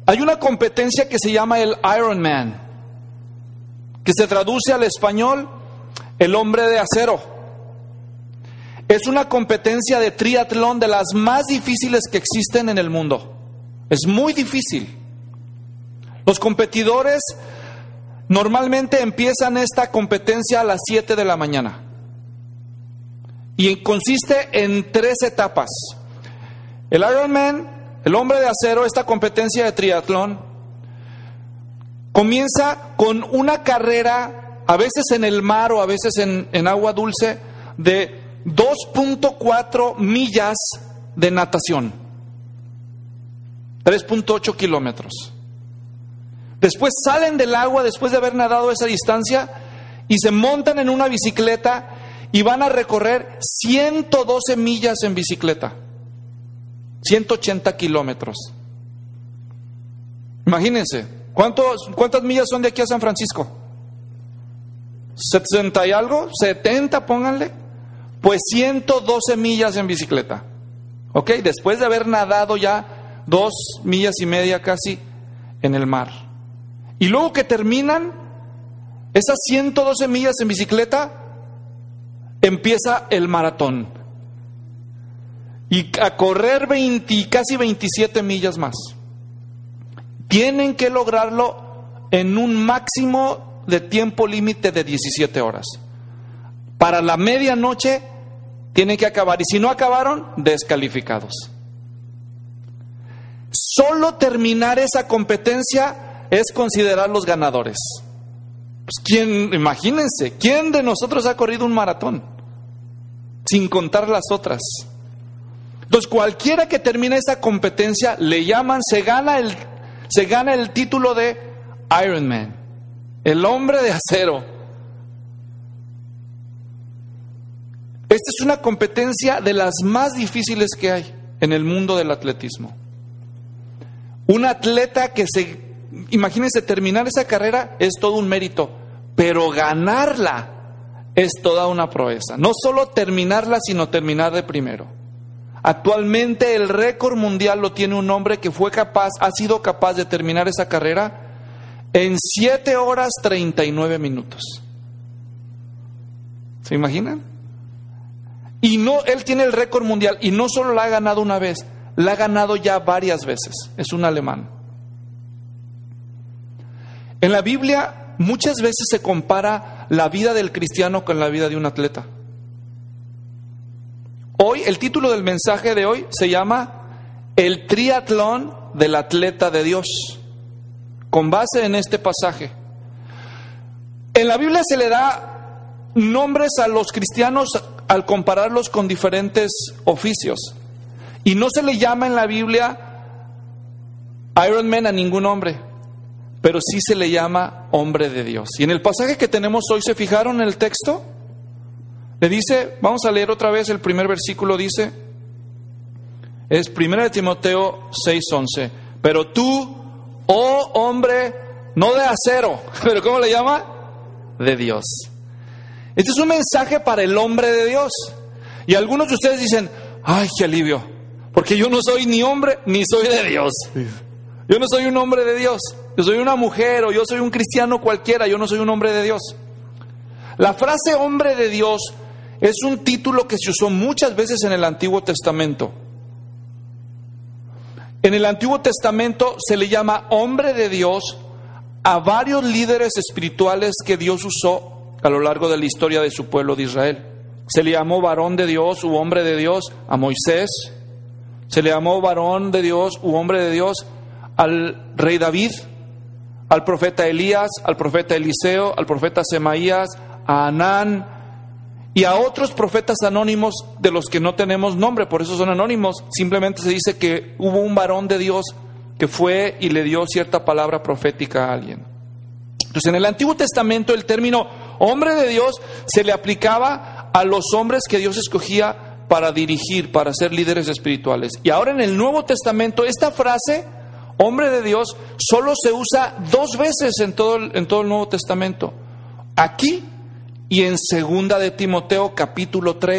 Hay una competencia que se llama el Ironman, que se traduce al español el hombre de acero. Es una competencia de triatlón de las más difíciles que existen en el mundo. Es muy difícil. Los competidores normalmente empiezan esta competencia a las 7 de la mañana. Y consiste en 3 etapas. El Ironman, el hombre de acero, esta competencia de triatlón, comienza con una carrera, a veces en el mar o a veces en agua dulce, de 2.4 millas de natación, 3.8 kilómetros. Después salen del agua después de haber nadado esa distancia y se montan en una bicicleta y van a recorrer 112 millas en bicicleta, 180 kilómetros. Imagínense, ¿cuántas millas son de aquí a San Francisco? 60 y algo, 70, pónganle. Pues 112 millas en bicicleta. ¿Ok? Después de haber nadado ya 2 millas y media casi en el mar. Y luego que terminan esas 112 millas en bicicleta, empieza el maratón. Y a correr casi 27 millas más. Tienen que lograrlo en un máximo de tiempo límite de 17 horas. Para la medianoche tienen que acabar. Y si no acabaron, descalificados. Solo terminar esa competencia es considerarlos ganadores. Pues imagínense, ¿quién de nosotros ha corrido un maratón? Sin contar las otras. Entonces, cualquiera que termine esa competencia, le llaman, se gana el título de Ironman, el hombre de acero. Esta es una competencia de las más difíciles que hay en el mundo del atletismo. Un atleta imagínense, terminar esa carrera es todo un mérito, pero ganarla es toda una proeza. No solo terminarla, sino terminar de primero. Actualmente el récord mundial lo tiene un hombre que ha sido capaz de terminar esa carrera en 7 horas 39 minutos. ¿Se imaginan? Y él tiene el récord mundial y no solo la ha ganado una vez, la ha ganado ya varias veces. Es un alemán. En la Biblia muchas veces se compara la vida del cristiano con la vida de un atleta. Hoy, el título del mensaje de hoy se llama El triatlón del atleta de Dios, con base en este pasaje. En la Biblia se le da nombres a los cristianos al compararlos con diferentes oficios. Y no se le llama en la Biblia Ironman a ningún hombre, pero sí se le llama hombre de Dios. Y en el pasaje que tenemos hoy, ¿se fijaron en el texto? Le dice, vamos a leer otra vez el primer versículo, dice, es 1 Timoteo 6:11. Pero tú, oh hombre, no de acero, pero ¿cómo le llama? De Dios. Este es un mensaje para el hombre de Dios. Y algunos de ustedes dicen, ay, qué alivio, porque yo no soy ni hombre ni soy de Dios. Yo no soy un hombre de Dios. Yo soy una mujer o yo soy un cristiano cualquiera. Yo no soy un hombre de Dios. La frase hombre de Dios es un título que se usó muchas veces en el Antiguo Testamento. En el Antiguo Testamento se le llama hombre de Dios a varios líderes espirituales que Dios usó a lo largo de la historia de su pueblo de Israel. Se le llamó varón de Dios u hombre de Dios a Moisés. Se le llamó varón de Dios u hombre de Dios al rey David, al profeta Elías, al profeta Eliseo, al profeta Semaías, a Anán y a otros profetas anónimos de los que no tenemos nombre, por eso son anónimos. Simplemente se dice que hubo un varón de Dios que fue y le dio cierta palabra profética a alguien. Entonces, en el Antiguo Testamento el término hombre de Dios se le aplicaba a los hombres que Dios escogía para dirigir, para ser líderes espirituales. Y ahora en el Nuevo Testamento esta frase, hombre de Dios, solo se usa 2 veces en todo el Nuevo Testamento. Aquí y en 2 de Timoteo capítulo 3,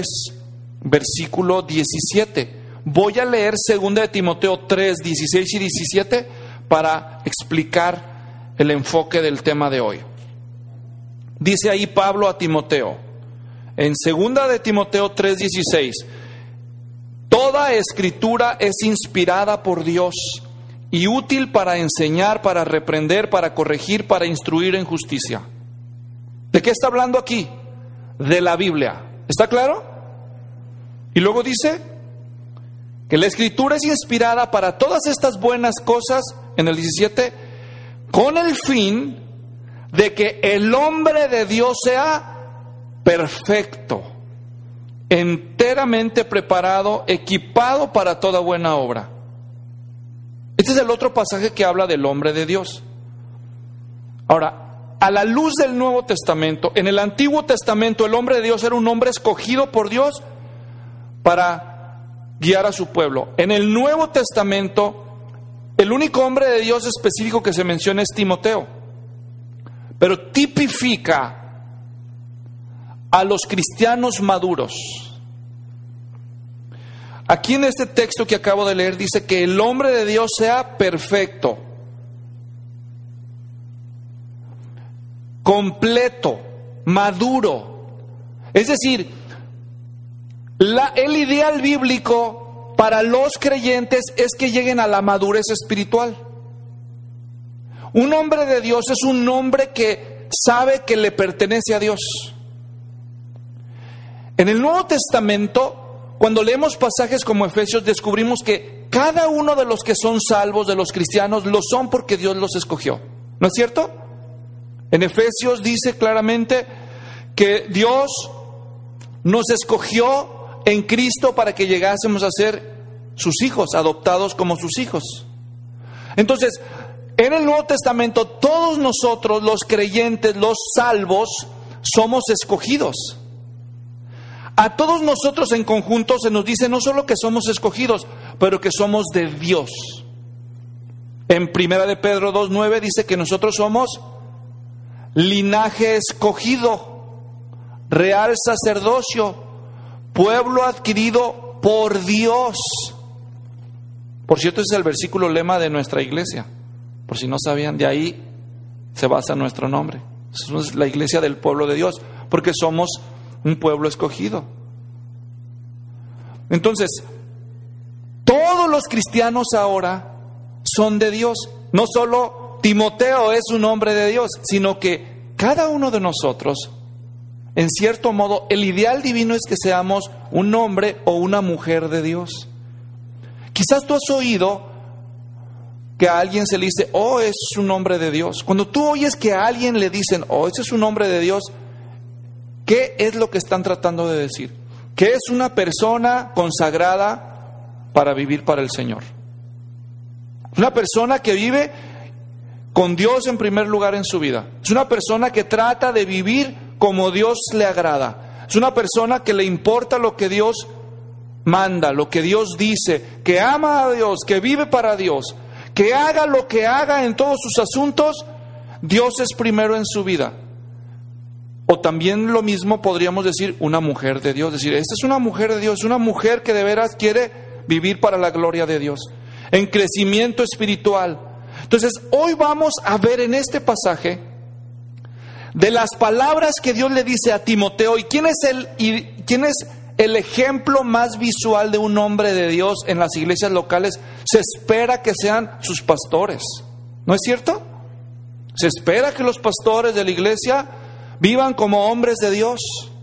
versículo 17. Voy a leer 2 de Timoteo 3, 16 y 17 para explicar el enfoque del tema de hoy. Dice ahí Pablo a Timoteo, en 2 de Timoteo 3:16, toda escritura es inspirada por Dios y útil para enseñar, para reprender, para corregir, para instruir en justicia. ¿De qué está hablando aquí? De la Biblia. ¿Está claro? Y luego dice que la escritura es inspirada para todas estas buenas cosas, en el 17, con el fin de que el hombre de Dios sea perfecto, enteramente preparado, equipado para toda buena obra. Este es el otro pasaje que habla del hombre de Dios. Ahora, a la luz del Nuevo Testamento, en el Antiguo Testamento el hombre de Dios era un hombre escogido por Dios para guiar a su pueblo. En el Nuevo Testamento, el único hombre de Dios específico que se menciona es Timoteo, pero tipifica a los cristianos maduros. Aquí en este texto que acabo de leer dice que el hombre de Dios sea perfecto, completo, maduro. Es decir, el ideal bíblico para los creyentes es que lleguen a la madurez espiritual. Un hombre de Dios es un hombre que sabe que le pertenece a Dios. En el Nuevo Testamento, cuando leemos pasajes como Efesios, descubrimos que cada uno de los que son salvos, de los cristianos, lo son porque Dios los escogió. ¿No es cierto? En Efesios dice claramente que Dios nos escogió en Cristo para que llegásemos a ser sus hijos, adoptados como sus hijos. Entonces, en el Nuevo Testamento, todos nosotros, los creyentes, los salvos, somos escogidos. A todos nosotros en conjunto se nos dice no solo que somos escogidos, pero que somos de Dios. En 1 de Pedro 2:9 dice que nosotros somos linaje escogido, real sacerdocio, pueblo adquirido por Dios. Por cierto, ese es el versículo lema de nuestra iglesia. Por si no sabían, de ahí se basa nuestro nombre. Somos la iglesia del pueblo de Dios, porque somos un pueblo escogido. Entonces, todos los cristianos ahora son de Dios. No solo Timoteo es un hombre de Dios, sino que cada uno de nosotros, en cierto modo, el ideal divino es que seamos un hombre o una mujer de Dios. Quizás tú has oído que a alguien se le dice, oh, es un hombre de Dios. Cuando tú oyes que a alguien le dicen, oh, ese es un hombre de Dios, ¿qué es lo que están tratando de decir? Que es una persona consagrada para vivir para el Señor. Una persona que vive con Dios en primer lugar en su vida. Es una persona que trata de vivir como Dios le agrada. Es una persona que le importa lo que Dios manda, lo que Dios dice, que ama a Dios, que vive para Dios, que haga lo que haga en todos sus asuntos, Dios es primero en su vida. O también lo mismo podríamos decir una mujer de Dios. Decir, esta es una mujer de Dios, una mujer que de veras quiere vivir para la gloria de Dios, en crecimiento espiritual. Entonces, hoy vamos a ver en este pasaje de las palabras que Dios le dice a Timoteo. ¿Y quién es el ejemplo más visual de un hombre de Dios en las iglesias locales? Se espera que sean sus pastores. ¿No es cierto? Se espera que los pastores de la iglesia vivan como hombres de Dios.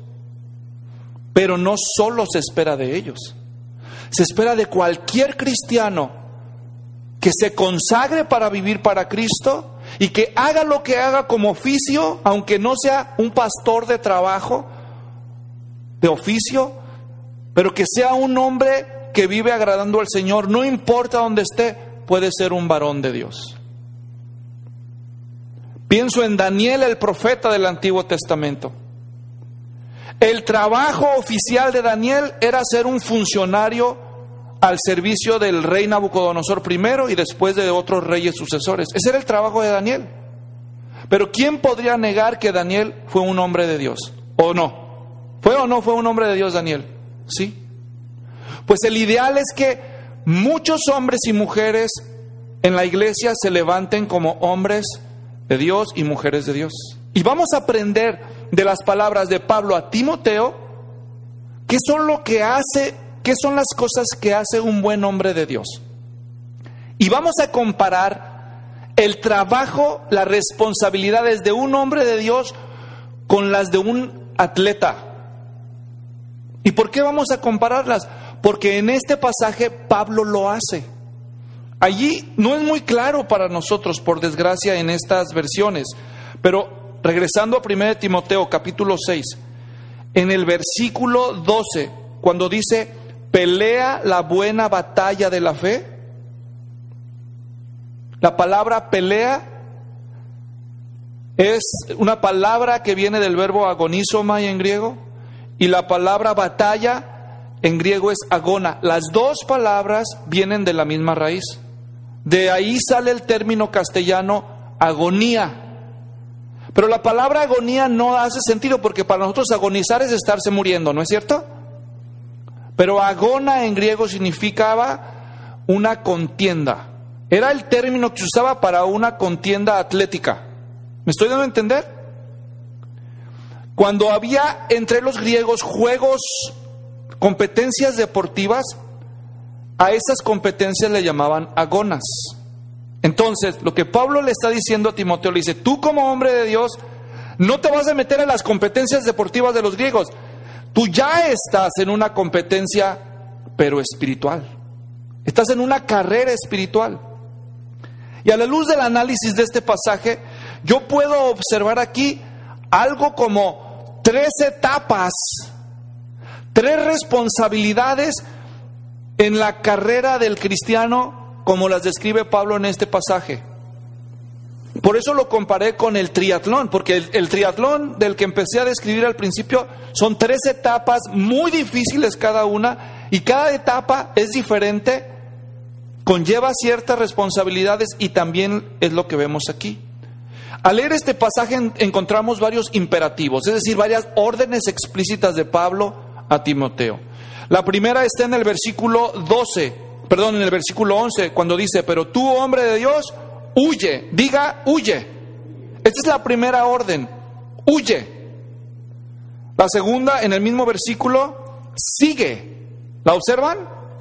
Pero no solo se espera de ellos. Se espera de cualquier cristiano que se consagre para vivir para Cristo y que haga lo que haga como oficio, aunque no sea un pastor de trabajo, de oficio, pero que sea un hombre que vive agradando al Señor. No importa dónde esté, puede ser un varón de Dios. Pienso en Daniel, el profeta del Antiguo Testamento. El trabajo oficial de Daniel era ser un funcionario al servicio del rey Nabucodonosor primero y después de otros reyes sucesores. Ese era el trabajo de Daniel. Pero ¿quién podría negar que Daniel fue un hombre de Dios? ¿O no? ¿Fue o no fue un hombre de Dios Daniel? Sí. Pues el ideal es que muchos hombres y mujeres en la iglesia se levanten como hombres de Dios y mujeres de Dios. Y vamos a aprender de las palabras de Pablo a Timoteo qué son las cosas que hace un buen hombre de Dios. Y vamos a comparar el trabajo, las responsabilidades de un hombre de Dios con las de un atleta. ¿Y por qué vamos a compararlas? Porque en este pasaje Pablo lo hace. Allí no es muy claro para nosotros, por desgracia, en estas versiones. Pero regresando a 1 Timoteo capítulo 6, en el versículo 12, cuando dice, pelea la buena batalla de la fe, la palabra pelea es una palabra que viene del verbo agonizomai en griego, y la palabra batalla en griego es agona. Las dos palabras vienen de la misma raíz. De ahí sale el término castellano agonía. Pero la palabra agonía no hace sentido, porque para nosotros agonizar es estarse muriendo, ¿no es cierto? Pero agona en griego significaba una contienda. Era el término que se usaba para una contienda atlética. ¿Me estoy dando a entender? Cuando había entre los griegos juegos, competencias deportivas, a esas competencias le llamaban agonas. Entonces, lo que Pablo le está diciendo a Timoteo, le dice, tú como hombre de Dios, no te vas a meter en las competencias deportivas de los griegos. Tú ya estás en una competencia, pero espiritual. Estás en una carrera espiritual. Y a la luz del análisis de este pasaje, yo puedo observar aquí algo como 3 etapas, 3 responsabilidades en la carrera del cristiano, como las describe Pablo en este pasaje. Por eso lo comparé con el triatlón, porque el triatlón del que empecé a describir al principio son 3 etapas muy difíciles cada una, y cada etapa es diferente, conlleva ciertas responsabilidades, y también es lo que vemos aquí. Al leer este pasaje encontramos varios imperativos, es decir, varias órdenes explícitas de Pablo a Timoteo. La primera está en el versículo 11, cuando dice, pero tú, hombre de Dios, huye. Diga, huye. Esta es la primera orden, huye. La segunda, en el mismo versículo, sigue. ¿La observan?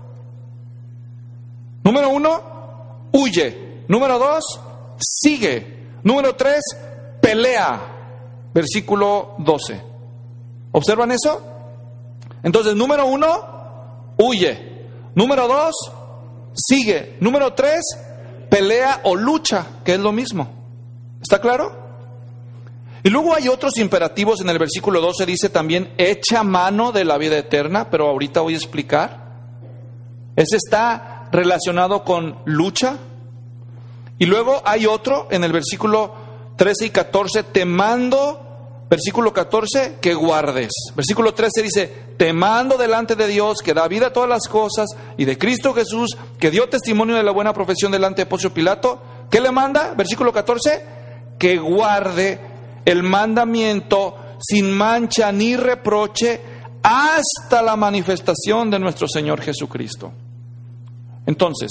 Número 1, huye. Número 2, sigue. Número 3, pelea. Versículo 12. ¿Observan eso? Entonces, número 1, huye. Número 2, sigue. Número 3, pelea o lucha, que es lo mismo. ¿Está claro? Y luego hay otros imperativos. En el versículo 12 dice también, echa mano de la vida eterna, pero ahorita voy a explicar. Ese está relacionado con lucha. Y luego hay otro en el versículo 13 y 14, te mando, versículo 14, que guardes. Versículo 13 dice, te mando delante de Dios, que da vida a todas las cosas, y de Cristo Jesús, que dio testimonio de la buena profesión delante de Poncio Pilato. ¿Qué le manda? Versículo 14, que guarde el mandamiento sin mancha ni reproche hasta la manifestación de nuestro Señor Jesucristo. Entonces,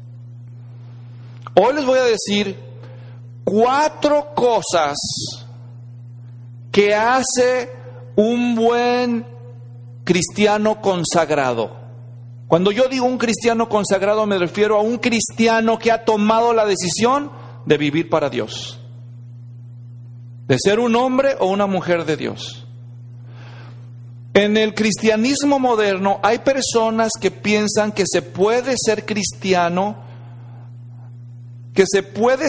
hoy les voy a decir 4 cosas que hace un buen cristiano consagrado. Cuando yo digo un cristiano consagrado, me refiero a un cristiano que ha tomado la decisión de vivir para Dios, de ser un hombre o una mujer de Dios. En el cristianismo moderno hay personas que piensan que se puede ser cristiano, que se puede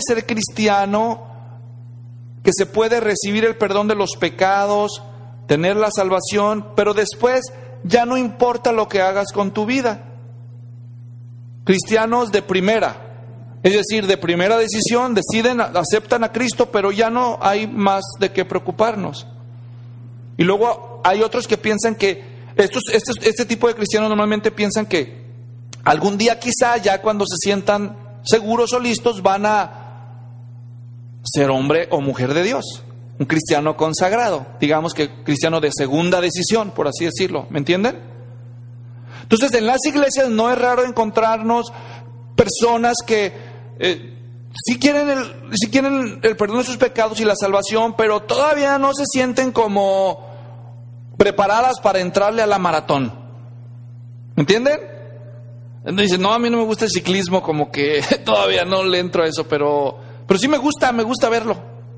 recibir el perdón de los pecados, tener la salvación, pero después ya no importa lo que hagas con tu vida. Cristianos de primera, es decir, de primera decisión, aceptan a Cristo, pero ya no hay más de qué preocuparnos. Y luego hay otros que piensan que, este tipo de cristianos normalmente piensan que algún día quizá ya cuando se sientan seguros o listos van a ser hombre o mujer de Dios, un cristiano consagrado, digamos que cristiano de segunda decisión, por así decirlo, ¿me entienden? Entonces en las iglesias no es raro encontrarnos personas que sí quieren el perdón de sus pecados y la salvación, pero todavía no se sienten como preparadas para entrarle a la maratón. ¿Entienden? Dicen, no, a mí no me gusta el ciclismo, como que todavía no le entro a eso, pero sí me gusta verlo.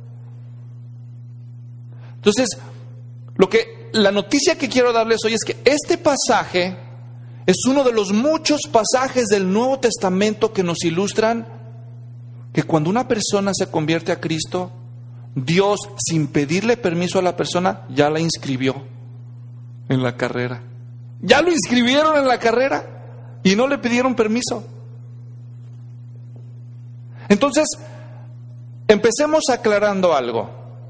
Entonces, la noticia que quiero darles hoy es que este pasaje es uno de los muchos pasajes del Nuevo Testamento que nos ilustran que cuando una persona se convierte a Cristo, Dios, sin pedirle permiso a la persona, ya la inscribió en la carrera. Ya lo inscribieron en la carrera y no le pidieron permiso. Entonces, empecemos aclarando algo.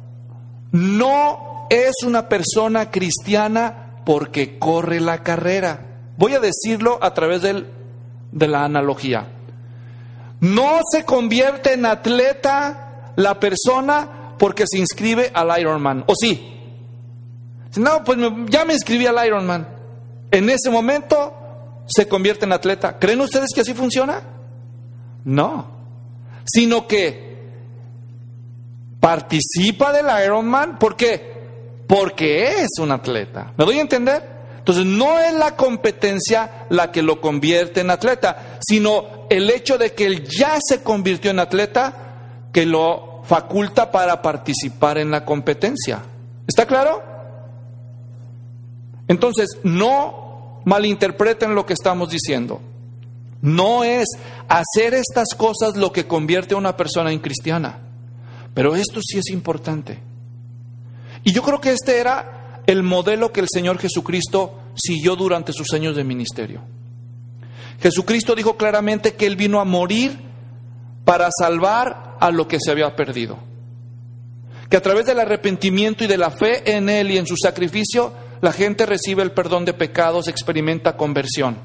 No es una persona cristiana porque corre la carrera. Voy a decirlo a través de la analogía. No se convierte en atleta la persona porque se inscribe al Ironman. ¿O sí? No, pues ya me inscribí al Ironman. En ese momento se convierte en atleta. ¿Creen ustedes que así funciona? No. Sino que participa del Ironman. ¿Por qué? Porque es un atleta. ¿Me doy a entender? Entonces no es la competencia la que lo convierte en atleta, sino el hecho de que él ya se convirtió en atleta que lo faculta para participar en la competencia. ¿Está claro? Entonces, no malinterpreten lo que estamos diciendo. No es hacer estas cosas lo que convierte a una persona en cristiana. Pero esto sí es importante. Y yo creo que este era el modelo que el Señor Jesucristo siguió durante sus años de ministerio. Jesucristo dijo claramente que Él vino a morir para salvar a lo que se había perdido. Que a través del arrepentimiento y de la fe en Él y en su sacrificio, la gente recibe el perdón de pecados, experimenta conversión.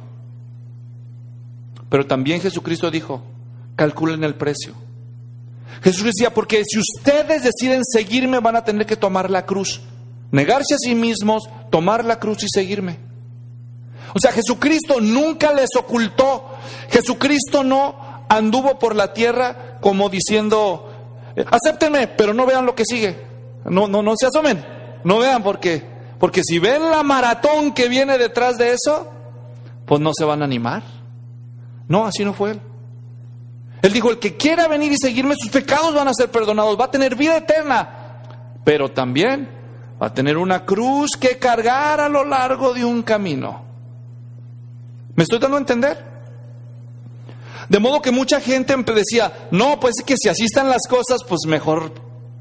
Pero también Jesucristo dijo, calculen el precio. Jesús decía, porque si ustedes deciden seguirme, van a tener que tomar la cruz. Negarse a sí mismos, tomar la cruz y seguirme. O sea, Jesucristo nunca les ocultó. Jesucristo no anduvo por la tierra como diciendo, acéptenme, pero no vean lo que sigue. No se asomen, no vean porque si ven la maratón que viene detrás de eso, pues no se van a animar. No, así no fue Él. Él dijo, el que quiera venir y seguirme, sus pecados van a ser perdonados, va a tener vida eterna, pero también va a tener una cruz que cargar a lo largo de un camino. ¿Me estoy dando a entender? De modo que mucha gente decía, no, pues es que si así están las cosas, pues mejor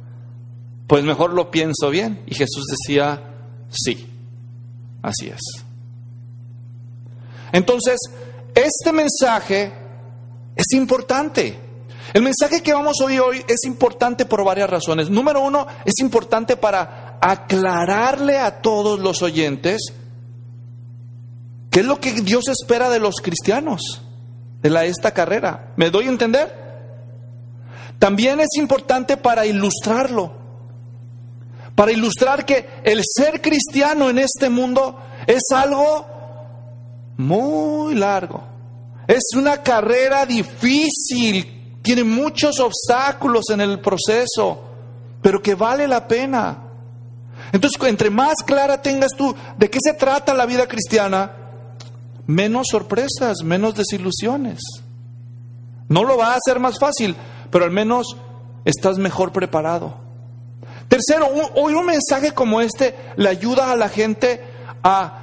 lo pienso bien. Y Jesús decía, sí, así es. Entonces, este mensaje es importante. El mensaje que vamos a oír hoy es importante por varias razones. Número uno, es importante para aclararle a todos los oyentes qué es lo que Dios espera de los cristianos, de esta carrera. ¿Me doy a entender? También es importante para ilustrarlo, para ilustrar que el ser cristiano en este mundo es algo muy largo. Es una carrera difícil, tiene muchos obstáculos en el proceso, pero que vale la pena. Entonces, entre más clara tengas tú de qué se trata la vida cristiana, menos sorpresas, menos desilusiones. No lo va a hacer más fácil, pero al menos estás mejor preparado. Tercero, hoy un mensaje como este le ayuda a la gente a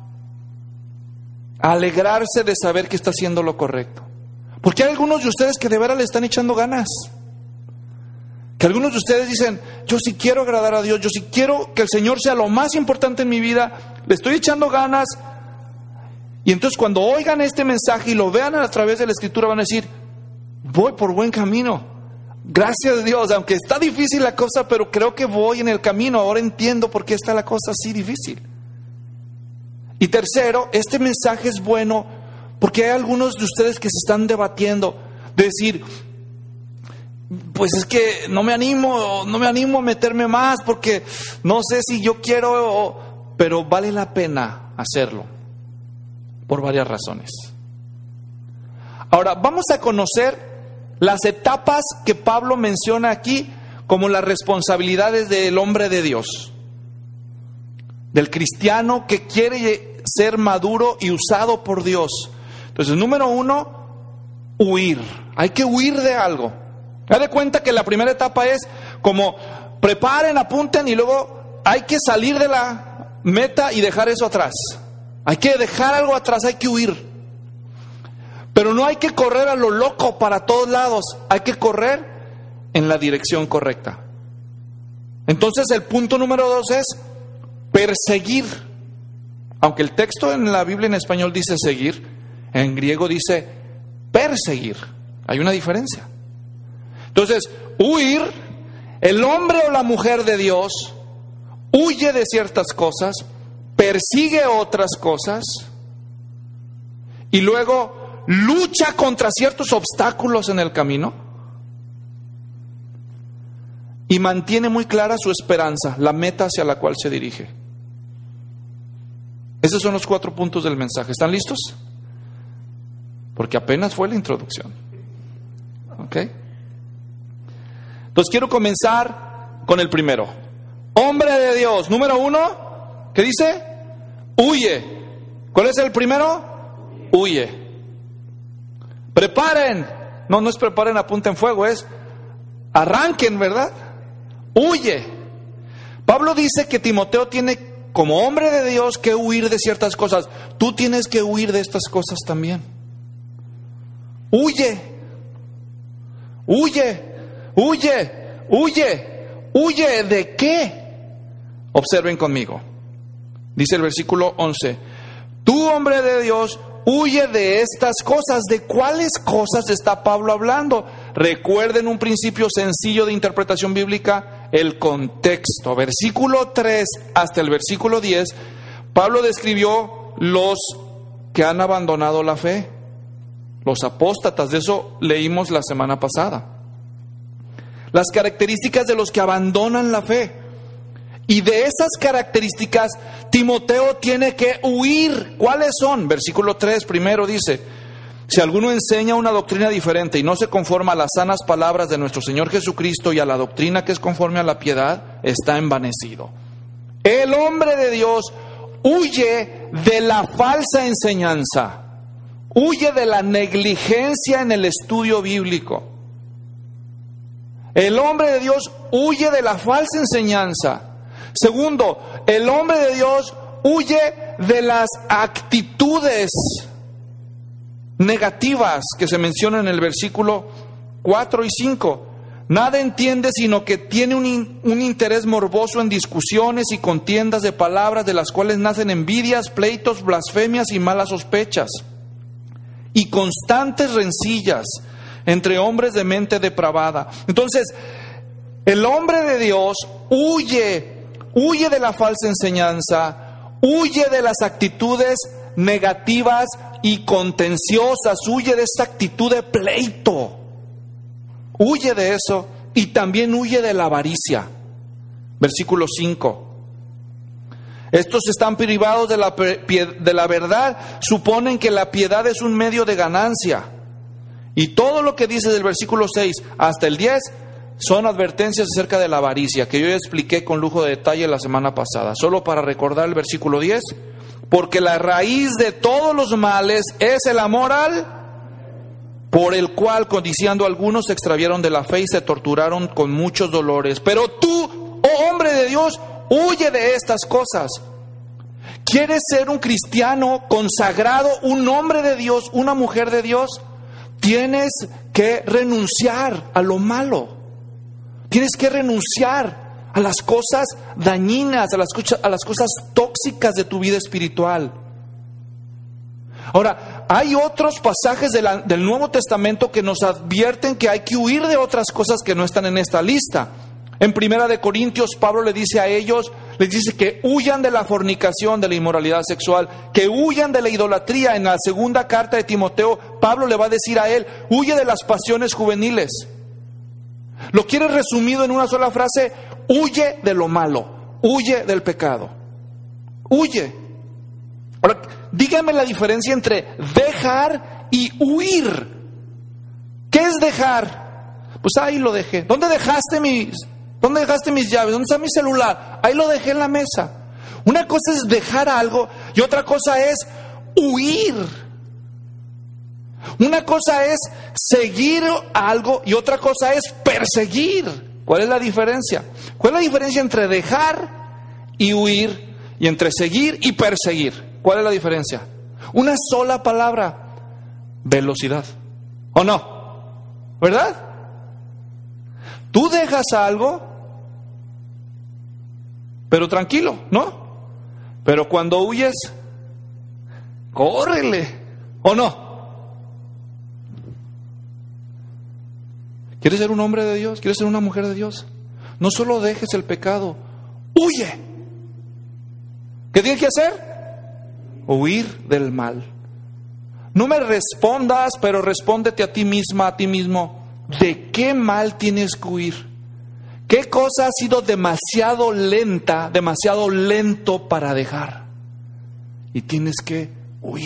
alegrarse de saber que está haciendo lo correcto. Porque hay algunos de ustedes que de veras le están echando ganas. Que algunos de ustedes dicen, yo sí quiero agradar a Dios, yo sí quiero que el Señor sea lo más importante en mi vida, le estoy echando ganas. Y entonces cuando oigan este mensaje y lo vean a través de la Escritura, van a decir, voy por buen camino. Gracias a Dios, aunque está difícil la cosa, pero creo que voy en el camino. Ahora entiendo por qué está la cosa así difícil. Y tercero, este mensaje es bueno porque hay algunos de ustedes que se están debatiendo de decir, pues es que no me animo a meterme más porque no sé si yo quiero, pero vale la pena hacerlo por varias razones. Ahora, vamos a conocer las etapas que Pablo menciona aquí como las responsabilidades del hombre de Dios, del cristiano que quiere ser maduro y usado por Dios. Entonces, número 1, huir. Hay que huir de algo. Haz de cuenta que la primera etapa es como preparen, apunten, y luego hay que salir de la meta y dejar eso atrás. Hay que dejar algo atrás, hay que huir. Pero no hay que correr a lo loco para todos lados, hay que correr en la dirección correcta. Entonces el punto número 2 es perseguir. Aunque el texto en la Biblia en español dice seguir, en griego dice perseguir. Hay una diferencia. Entonces, huir, el hombre o la mujer de Dios huye de ciertas cosas, persigue otras cosas y luego lucha contra ciertos obstáculos en el camino y mantiene muy clara su esperanza, la meta hacia la cual se dirige. Esos son los 4 puntos del mensaje. ¿Están listos? Porque apenas fue la introducción. ¿Ok? Entonces quiero comenzar con el primero. Hombre de Dios, número 1, ¿qué dice? Huye. ¿Cuál es el primero? Huye. Preparen. No es preparen, apunten fuego, es arranquen, ¿verdad? Huye. Pablo dice que Timoteo tiene, como hombre de Dios, que huir de ciertas cosas. Tú tienes que huir de estas cosas también. Huye. Huye. Huye. Huye. ¿Huye de qué? Observen conmigo. Dice el versículo 11. Tú, hombre de Dios, huye de estas cosas. ¿De cuáles cosas está Pablo hablando? Recuerden un principio sencillo de interpretación bíblica, el contexto. Versículo 3 hasta el versículo 10, Pablo describió los que han abandonado la fe, los apóstatas. De eso leímos la semana pasada. Las características de los que abandonan la fe. Y de esas características, Timoteo tiene que huir. ¿Cuáles son? Versículo 3 primero dice: si alguno enseña una doctrina diferente y no se conforma a las sanas palabras de nuestro Señor Jesucristo y a la doctrina que es conforme a la piedad, está envanecido. El hombre de Dios huye de la falsa enseñanza, huye de la negligencia en el estudio bíblico. El hombre de Dios huye de la falsa enseñanza. Segundo, el hombre de Dios huye de las actitudes negativas que se mencionan en el versículo 4 y 5. Nada entiende sino que tiene un interés morboso en discusiones y contiendas de palabras, de las cuales nacen envidias, pleitos, blasfemias y malas sospechas, y constantes rencillas entre hombres de mente depravada. Entonces, el hombre de Dios huye de la falsa enseñanza, huye de las actitudes negativas y contenciosas, huye de esa actitud de pleito, huye de eso, y también huye de la avaricia. Versículo 5. Estos están privados de la verdad, suponen que la piedad es un medio de ganancia. Y todo lo que dice del versículo 6 hasta el 10 son advertencias acerca de la avaricia, que yo ya expliqué con lujo de detalle la semana pasada. Solo para recordar el versículo 10: porque la raíz de todos los males es el amor por el cual, codiciando algunos, se extraviaron de la fe y se torturaron con muchos dolores. Pero tú, oh hombre de Dios, huye de estas cosas. ¿Quieres ser un cristiano consagrado, un hombre de Dios, una mujer de Dios? Tienes que renunciar a lo malo. Tienes que renunciar a las cosas dañinas, a las cosas tóxicas de tu vida espiritual. Ahora, hay otros pasajes del Nuevo Testamento que nos advierten que hay que huir de otras cosas que no están en esta lista. En 1 Corintios, Pablo le dice a ellos, les dice que huyan de la fornicación, de la inmoralidad sexual, que huyan de la idolatría. En la segunda carta de Timoteo, Pablo le va a decir a él: huye de las pasiones juveniles. ¿Lo quieres resumido en una sola frase? Huye de lo malo, huye del pecado, huye. Ahora, dígame la diferencia entre dejar y huir. ¿Qué es dejar? Pues ahí lo dejé. ¿Dónde dejaste mis llaves? ¿Dónde está mi celular? Ahí lo dejé en la mesa. Una cosa es dejar algo y otra cosa es huir. Una cosa es seguir algo y otra cosa es perseguir. ¿Cuál es la diferencia? ¿Cuál es la diferencia entre dejar y huir y entre seguir y perseguir? ¿Cuál es la diferencia? Una sola palabra: velocidad. ¿O no? ¿Verdad? Tú dejas algo, pero tranquilo, ¿no? Pero cuando huyes, córrele, ¿o no? ¿Quieres ser un hombre de Dios? ¿Quieres ser una mujer de Dios? No solo dejes el pecado, huye. ¿Qué tienes que hacer? Huir del mal. No me respondas, pero respóndete a ti misma, a ti mismo. ¿De qué mal tienes que huir? ¿Qué cosa ha sido demasiado lenta, demasiado lento para dejar? Y tienes que huir.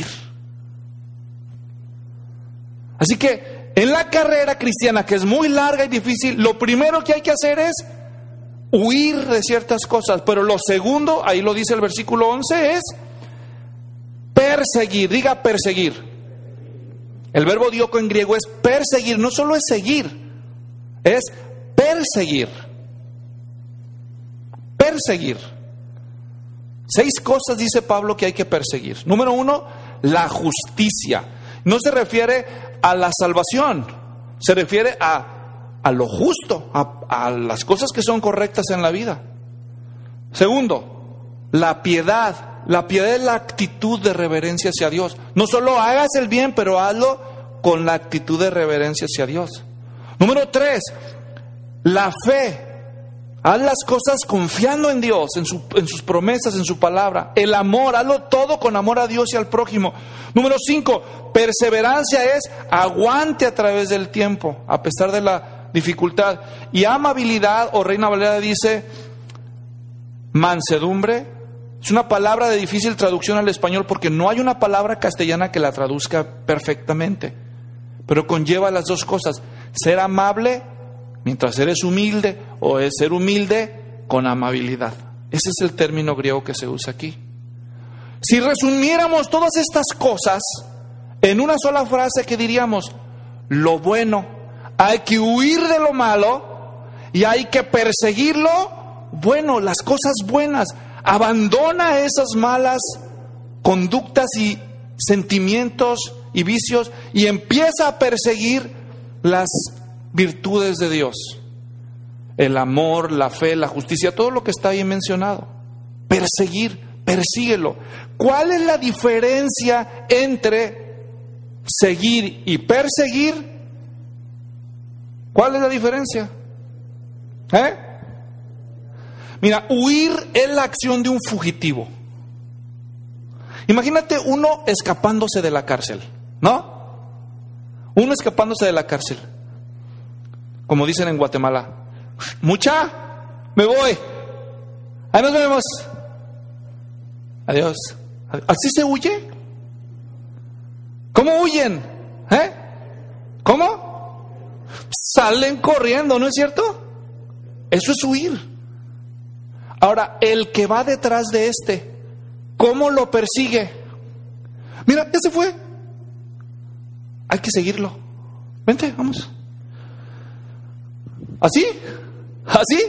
Así que en la carrera cristiana, que es muy larga y difícil, lo primero que hay que hacer es huir de ciertas cosas. Pero lo segundo, ahí lo dice el versículo 11, es perseguir. Diga perseguir. El verbo dioco en griego es perseguir. No solo es seguir, es perseguir. Perseguir. 6 cosas dice Pablo que hay que perseguir. Número 1, la justicia. No se refiere a la salvación, se refiere a lo justo, a las cosas que son correctas en la vida. Segundo, la piedad. La piedad es la actitud de reverencia hacia Dios. No solo hagas el bien, pero hazlo con la actitud de reverencia hacia Dios. Número 3, la fe. Haz las cosas confiando en Dios, en sus promesas, en su palabra. El amor, hazlo todo con amor a Dios y al prójimo. Número 5, perseverancia es aguante a través del tiempo, a pesar de la dificultad. Y amabilidad, o Reina Valera dice mansedumbre. Es una palabra de difícil traducción al español porque no hay una palabra castellana que la traduzca perfectamente. Pero conlleva las dos cosas: ser amable mientras eres humilde, o es ser humilde con amabilidad. Ese es el término griego que se usa aquí. Si resumiéramos todas estas cosas en una sola frase, ¿qué diríamos? Lo bueno. Hay que huir de lo malo y hay que perseguirlo bueno, las cosas buenas. Abandona esas malas conductas y sentimientos y vicios y empieza a perseguir las virtudes de Dios. El amor, la fe, la justicia, todo lo que está ahí mencionado. Perseguir, persíguelo. ¿Cuál es la diferencia entre seguir y perseguir? ¿Cuál es la diferencia? Mira, huir es la acción de un fugitivo. Imagínate uno escapándose de la cárcel, ¿no? Uno escapándose de la cárcel. Como dicen en Guatemala, mucha, me voy. Ahí nos vemos. Adiós. ¿Así se huye? ¿Cómo huyen? ¿Cómo? Salen corriendo, ¿no es cierto? Eso es huir. Ahora, el que va detrás de ¿cómo lo persigue? Mira, ya se fue. Hay que seguirlo. Vente, vamos. ¿Así? ¿Así?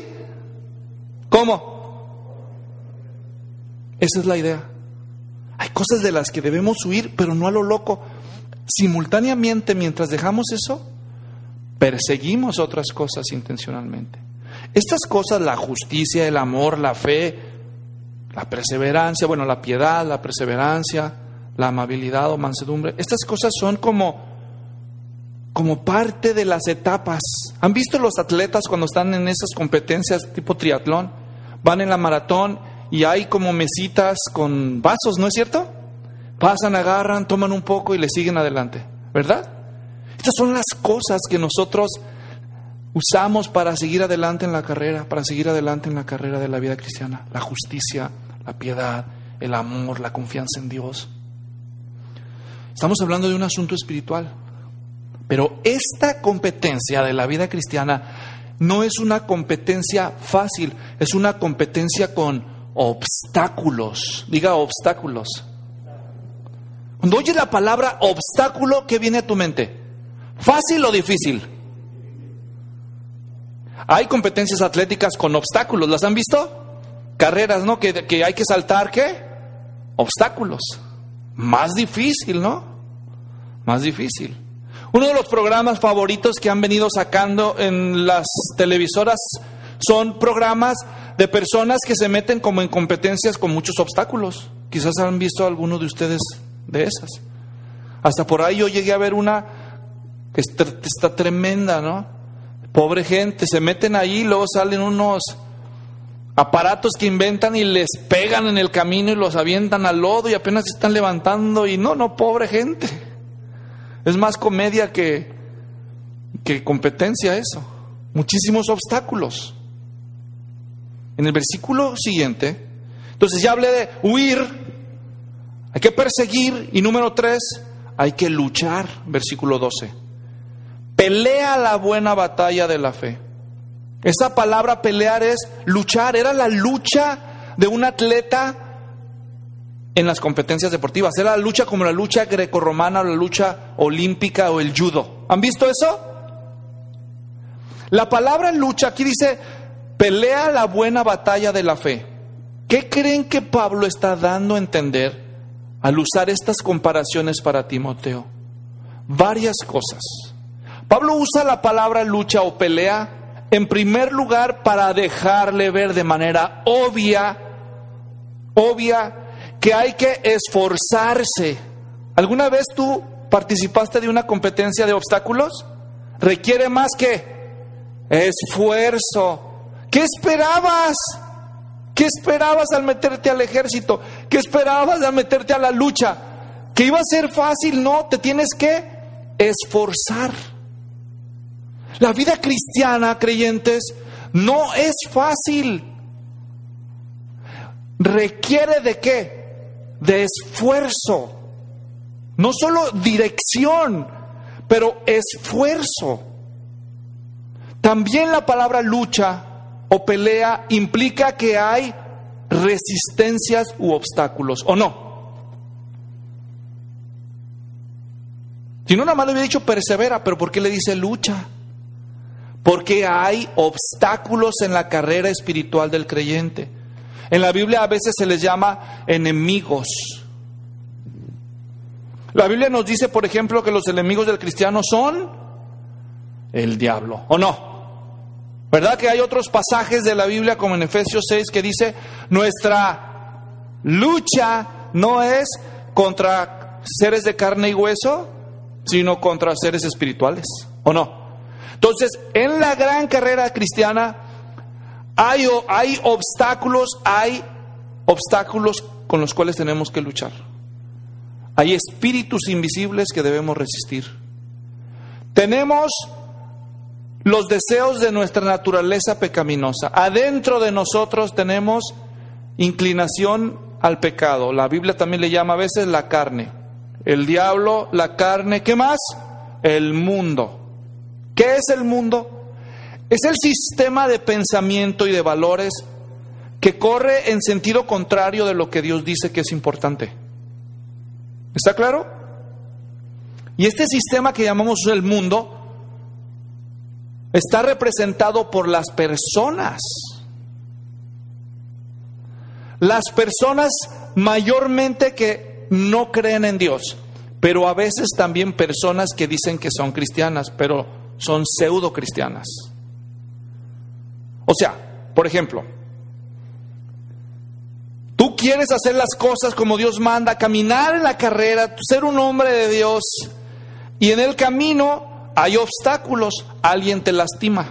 ¿Cómo? Esa es la idea. Hay cosas de las que debemos huir, pero no a lo loco. Simultáneamente, mientras dejamos eso, perseguimos otras cosas intencionalmente. Estas cosas, la justicia, el amor, la fe, la perseverancia, la piedad, la perseverancia, la amabilidad o mansedumbre, estas cosas son como parte de las etapas. ¿Han visto los atletas cuando están en esas competencias tipo triatlón? Van en la maratón y hay como mesitas con vasos, ¿no es cierto? Pasan, agarran, toman un poco y le siguen adelante, ¿verdad? Estas son las cosas que nosotros usamos para seguir adelante en la carrera, de la vida cristiana. La justicia, la piedad, el amor, la confianza en Dios. Estamos hablando de un asunto espiritual. Pero esta competencia de la vida cristiana no es una competencia fácil, es una competencia con obstáculos. Diga obstáculos. Cuando oyes la palabra obstáculo, ¿qué viene a tu mente? ¿Fácil o difícil? Hay competencias atléticas con obstáculos, ¿las han visto? Carreras, ¿no? Que hay que saltar, ¿qué? Obstáculos. Más difícil, ¿no? Más difícil. Uno de los programas favoritos que han venido sacando en las televisoras son programas de personas que se meten como en competencias con muchos obstáculos. Quizás han visto alguno de ustedes de esas. Hasta por ahí yo llegué a ver una que está tremenda, ¿no? Pobre gente, se meten ahí y luego salen unos aparatos que inventan y les pegan en el camino y los avientan al lodo y apenas se están levantando y no, pobre gente. Es más comedia que competencia eso. Muchísimos obstáculos. En el versículo siguiente, entonces ya hablé de huir, hay que perseguir, y número 3, hay que luchar, versículo 12. Pelea la buena batalla de la fe. Esa palabra pelear es luchar, era la lucha de un atleta en las competencias deportivas. Era la lucha como la lucha grecorromana o la lucha olímpica o el judo. ¿Han visto eso? La palabra lucha aquí dice, pelea la buena batalla de la fe. ¿Qué creen que Pablo está dando a entender al usar estas comparaciones para Timoteo? Varias cosas. Pablo usa la palabra lucha o pelea en primer lugar para dejarle ver de manera obvia que hay que esforzarse. ¿Alguna vez tú participaste de una competencia de obstáculos? Requiere más que esfuerzo. ¿Qué esperabas? ¿Qué esperabas al meterte al ejército? ¿Qué esperabas al meterte a la lucha? ¿Que iba a ser fácil? No, te tienes que esforzar. La vida cristiana, creyentes, no es fácil. Requiere ¿de qué? De esfuerzo. No solo dirección, pero esfuerzo. También la palabra lucha o pelea implica que hay resistencias u obstáculos, ¿o no? Si no, nada más le hubiera dicho persevera, pero ¿por qué le dice lucha? Porque hay obstáculos en la carrera espiritual del creyente. En la Biblia a veces se les llama enemigos. La Biblia nos dice, por ejemplo, que los enemigos del cristiano son el diablo, ¿o no? ¿Verdad que hay otros pasajes de la Biblia, como en Efesios 6, que dice, nuestra lucha no es contra seres de carne y hueso, sino contra seres espirituales, ¿o no? Entonces, en la gran carrera cristiana hay obstáculos con los cuales tenemos que luchar. Hay espíritus invisibles que debemos resistir. Tenemos los deseos de nuestra naturaleza pecaminosa. Adentro de nosotros tenemos inclinación al pecado. La Biblia también le llama a veces la carne. El diablo, la carne, ¿qué más? El mundo. ¿Qué es el mundo? Es el sistema de pensamiento y de valores que corre en sentido contrario de lo que Dios dice que es importante. ¿Está claro? Y este sistema que llamamos el mundo está representado por las personas. Las personas mayormente que no creen en Dios, pero a veces también personas que dicen que son cristianas, pero son pseudo cristianas. O sea, por ejemplo, tú quieres hacer las cosas como Dios manda, caminar en la carrera, ser un hombre de Dios, y en el camino hay obstáculos. Alguien te lastima,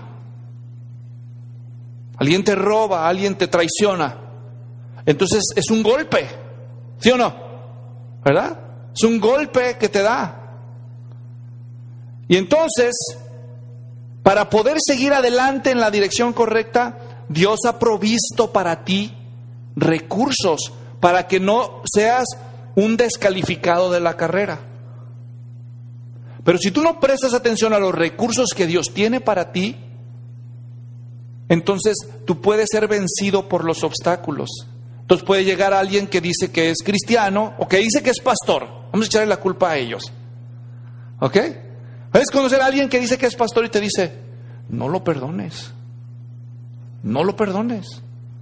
alguien te roba, alguien te traiciona. Entonces es un golpe, ¿sí o no? ¿Verdad? Es un golpe que te da. Y entonces, para poder seguir adelante en la dirección correcta, Dios ha provisto para ti recursos para que no seas un descalificado de la carrera. Pero si tú no prestas atención a los recursos que Dios tiene para ti, entonces tú puedes ser vencido por los obstáculos. Entonces puede llegar alguien que dice que es cristiano o que dice que es pastor. Vamos a echarle la culpa a ellos. ¿Ok? Puedes conocer a alguien que dice que es pastor y te dice, no lo perdones. No lo perdones.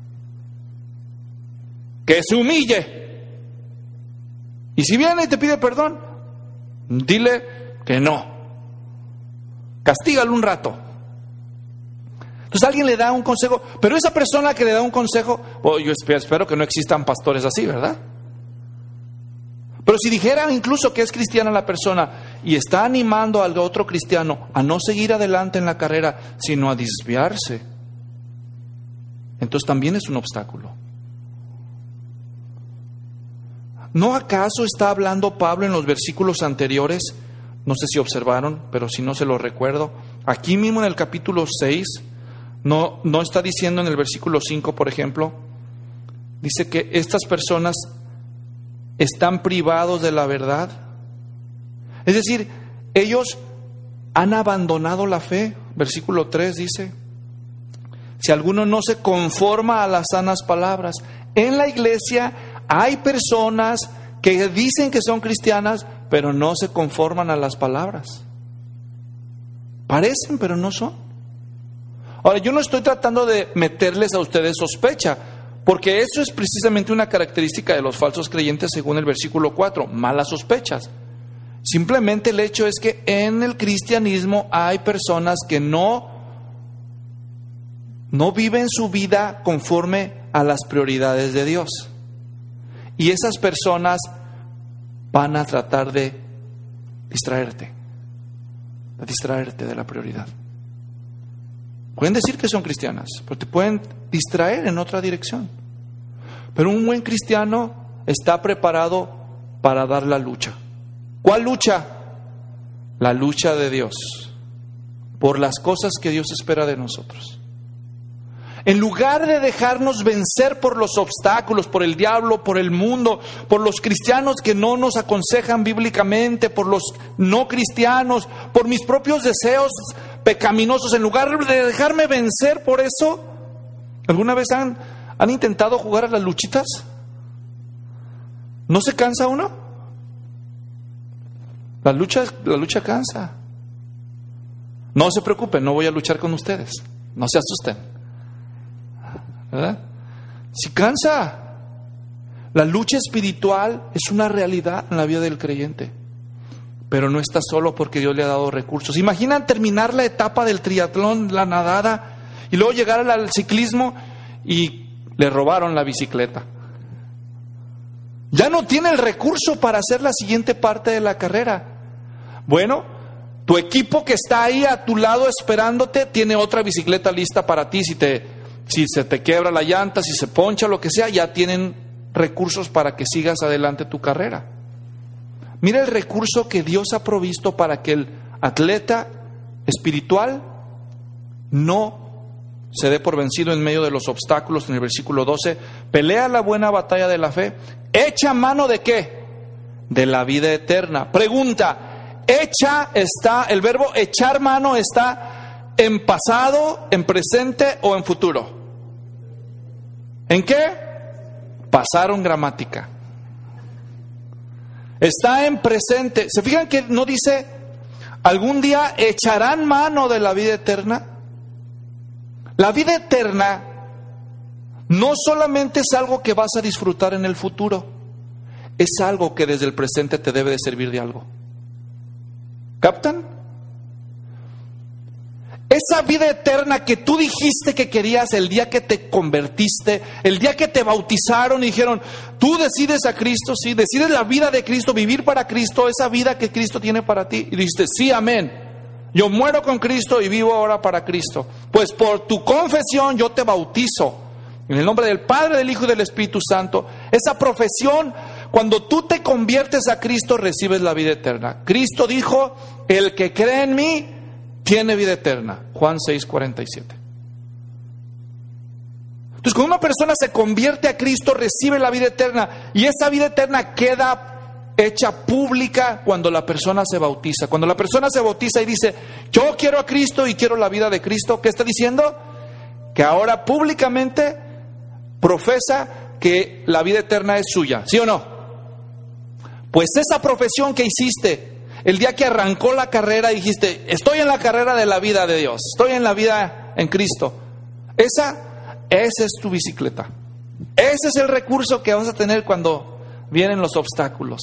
Que se humille. Y si viene y te pide perdón, dile que no. Castígalo un rato. Entonces alguien le da un consejo, pero esa persona que le da un consejo, yo espero que no existan pastores así, ¿verdad? Pero si dijera incluso que es cristiana la persona y está animando al otro cristiano a no seguir adelante en la carrera, sino a desviarse, entonces también es un obstáculo. ¿No acaso está hablando Pablo en los versículos anteriores? No sé si observaron, pero si no se lo recuerdo. Aquí mismo en el capítulo 6, no está diciendo en el versículo 5, por ejemplo, dice que estas personas están privados de la verdad. Es decir, ellos han abandonado la fe. Versículo 3 dice, si alguno no se conforma a las sanas palabras. En la iglesia hay personas que dicen que son cristianas, pero no se conforman a las palabras. Parecen, pero no son. Ahora, yo no estoy tratando de meterles a ustedes sospecha, porque eso es precisamente una característica de los falsos creyentes según el versículo 4, malas sospechas. Simplemente el hecho es que en el cristianismo hay personas que no viven su vida conforme a las prioridades de Dios. Y esas personas van a tratar de distraerte de la prioridad. Pueden decir que son cristianas, pero te pueden distraer en otra dirección. Pero un buen cristiano está preparado para dar la lucha. ¿Cuál lucha? La lucha de Dios, por las cosas que Dios espera de nosotros. En lugar de dejarnos vencer por los obstáculos, por el diablo, por el mundo, por los cristianos que no nos aconsejan bíblicamente, por los no cristianos, por mis propios deseos pecaminosos, en lugar de dejarme vencer por eso, ¿alguna vez han intentado jugar a las luchitas? ¿No se cansa uno? La lucha cansa. No se preocupen, no voy a luchar con ustedes. No se asusten. ¿Verdad? Si cansa. La lucha espiritual es una realidad en la vida del creyente. Pero no está solo porque Dios le ha dado recursos. Imaginan terminar la etapa del triatlón, la nadada, y luego llegar al ciclismo y le robaron la bicicleta. Ya no tiene el recurso para hacer la siguiente parte de la carrera. Bueno, tu equipo que está ahí a tu lado esperándote tiene otra bicicleta lista para ti. Si se te quiebra la llanta, si se poncha, lo que sea, ya tienen recursos para que sigas adelante tu carrera. Mira el recurso que Dios ha provisto para que el atleta espiritual no se dé por vencido en medio de los obstáculos. En el versículo 12, pelea la buena batalla de la fe, echa mano ¿de qué? De la vida eterna. Pregunta, el verbo echar mano está en pasado, en presente o en futuro. ¿En qué? Pasaron gramática. Está en presente. ¿Se fijan que no dice algún día echarán mano de la vida eterna? La vida eterna no solamente es algo que vas a disfrutar en el futuro, es algo que desde el presente te debe de servir de algo. ¿Captan? Esa vida eterna que tú dijiste que querías el día que te convertiste, el día que te bautizaron y dijeron, tú decides a Cristo, sí, decides la vida de Cristo, vivir para Cristo, esa vida que Cristo tiene para ti. Y dijiste, sí, amén. Yo muero con Cristo y vivo ahora para Cristo. Pues por tu confesión yo te bautizo. En el nombre del Padre, del Hijo y del Espíritu Santo. Esa profesión, cuando tú te conviertes a Cristo, recibes la vida eterna. Cristo dijo, el que cree en mí, tiene vida eterna. Juan 6:47. Entonces, cuando una persona se convierte a Cristo, recibe la vida eterna. Y esa vida eterna queda hecha pública cuando la persona se bautiza. Cuando la persona se bautiza y dice, yo quiero a Cristo y quiero la vida de Cristo, ¿qué está diciendo? Que ahora públicamente profesa que la vida eterna es suya, ¿sí o no? Pues esa profesión que hiciste el día que arrancó la carrera, dijiste, estoy en la carrera de la vida de Dios, estoy en la vida en Cristo. Esa es tu bicicleta. Ese es el recurso que vas a tener cuando vienen los obstáculos.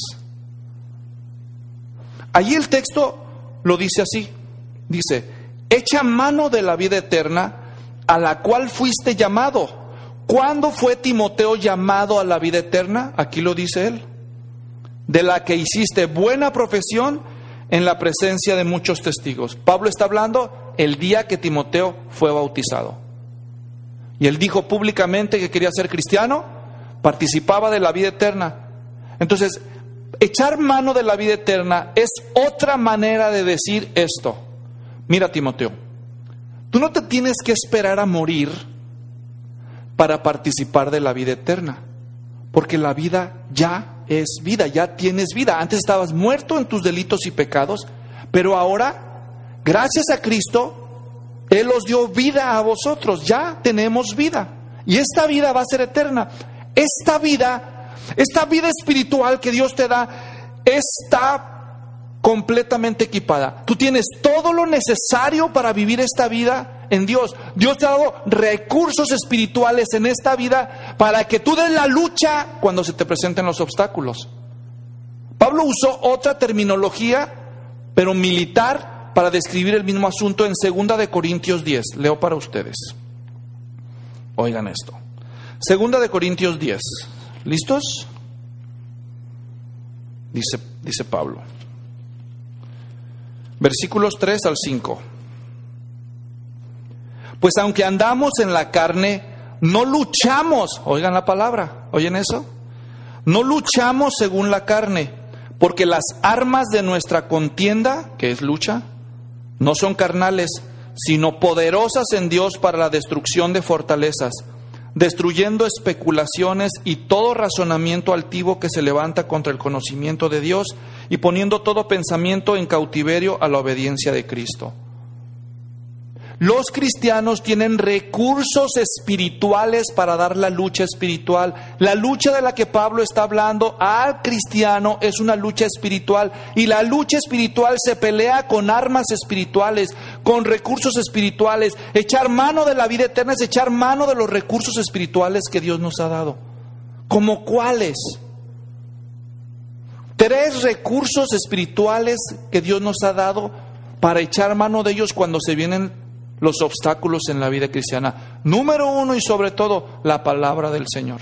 Allí el texto lo dice así. Dice, echa mano de la vida eterna a la cual fuiste llamado. ¿Cuándo fue Timoteo llamado a la vida eterna? Aquí lo dice él. De la que hiciste buena profesión en la presencia de muchos testigos. Pablo está hablando el día que Timoteo fue bautizado. Y él dijo públicamente que quería ser cristiano, participaba de la vida eterna. Entonces, echar mano de la vida eterna es otra manera de decir esto. Mira, Timoteo, tú no te tienes que esperar a morir para participar de la vida eterna, porque la vida ya es vida, ya tienes vida. Antes estabas muerto en tus delitos y pecados, pero ahora, gracias a Cristo, Él os dio vida a vosotros, ya tenemos vida. Y esta vida va a ser eterna. Esta vida espiritual que Dios te da, está completamente equipada. Tú tienes todo lo necesario para vivir esta vida en Dios. Dios te ha dado recursos espirituales en esta vida para que tú des la lucha cuando se te presenten los obstáculos. Pablo usó otra terminología, pero militar, para describir el mismo asunto en 2 de Corintios 10. Leo para ustedes. Oigan esto. 2 de Corintios 10. ¿Listos? Dice Pablo. Versículos 3 al 5. Pues aunque andamos en la carne, no luchamos. Oigan la palabra. ¿Oyen eso? No luchamos según la carne, porque las armas de nuestra contienda, que es lucha, no son carnales, sino poderosas en Dios para la destrucción de fortalezas, destruyendo especulaciones y todo razonamiento altivo que se levanta contra el conocimiento de Dios y poniendo todo pensamiento en cautiverio a la obediencia de Cristo. Los cristianos tienen recursos espirituales para dar la lucha espiritual. La lucha de la que Pablo está hablando al cristiano es una lucha espiritual. Y la lucha espiritual se pelea con armas espirituales, con recursos espirituales. Echar mano de la vida eterna es echar mano de los recursos espirituales que Dios nos ha dado. ¿Cómo cuáles? 3 recursos espirituales que Dios nos ha dado para echar mano de ellos cuando se vienen los obstáculos en la vida cristiana. Número 1 y sobre todo, la palabra del Señor.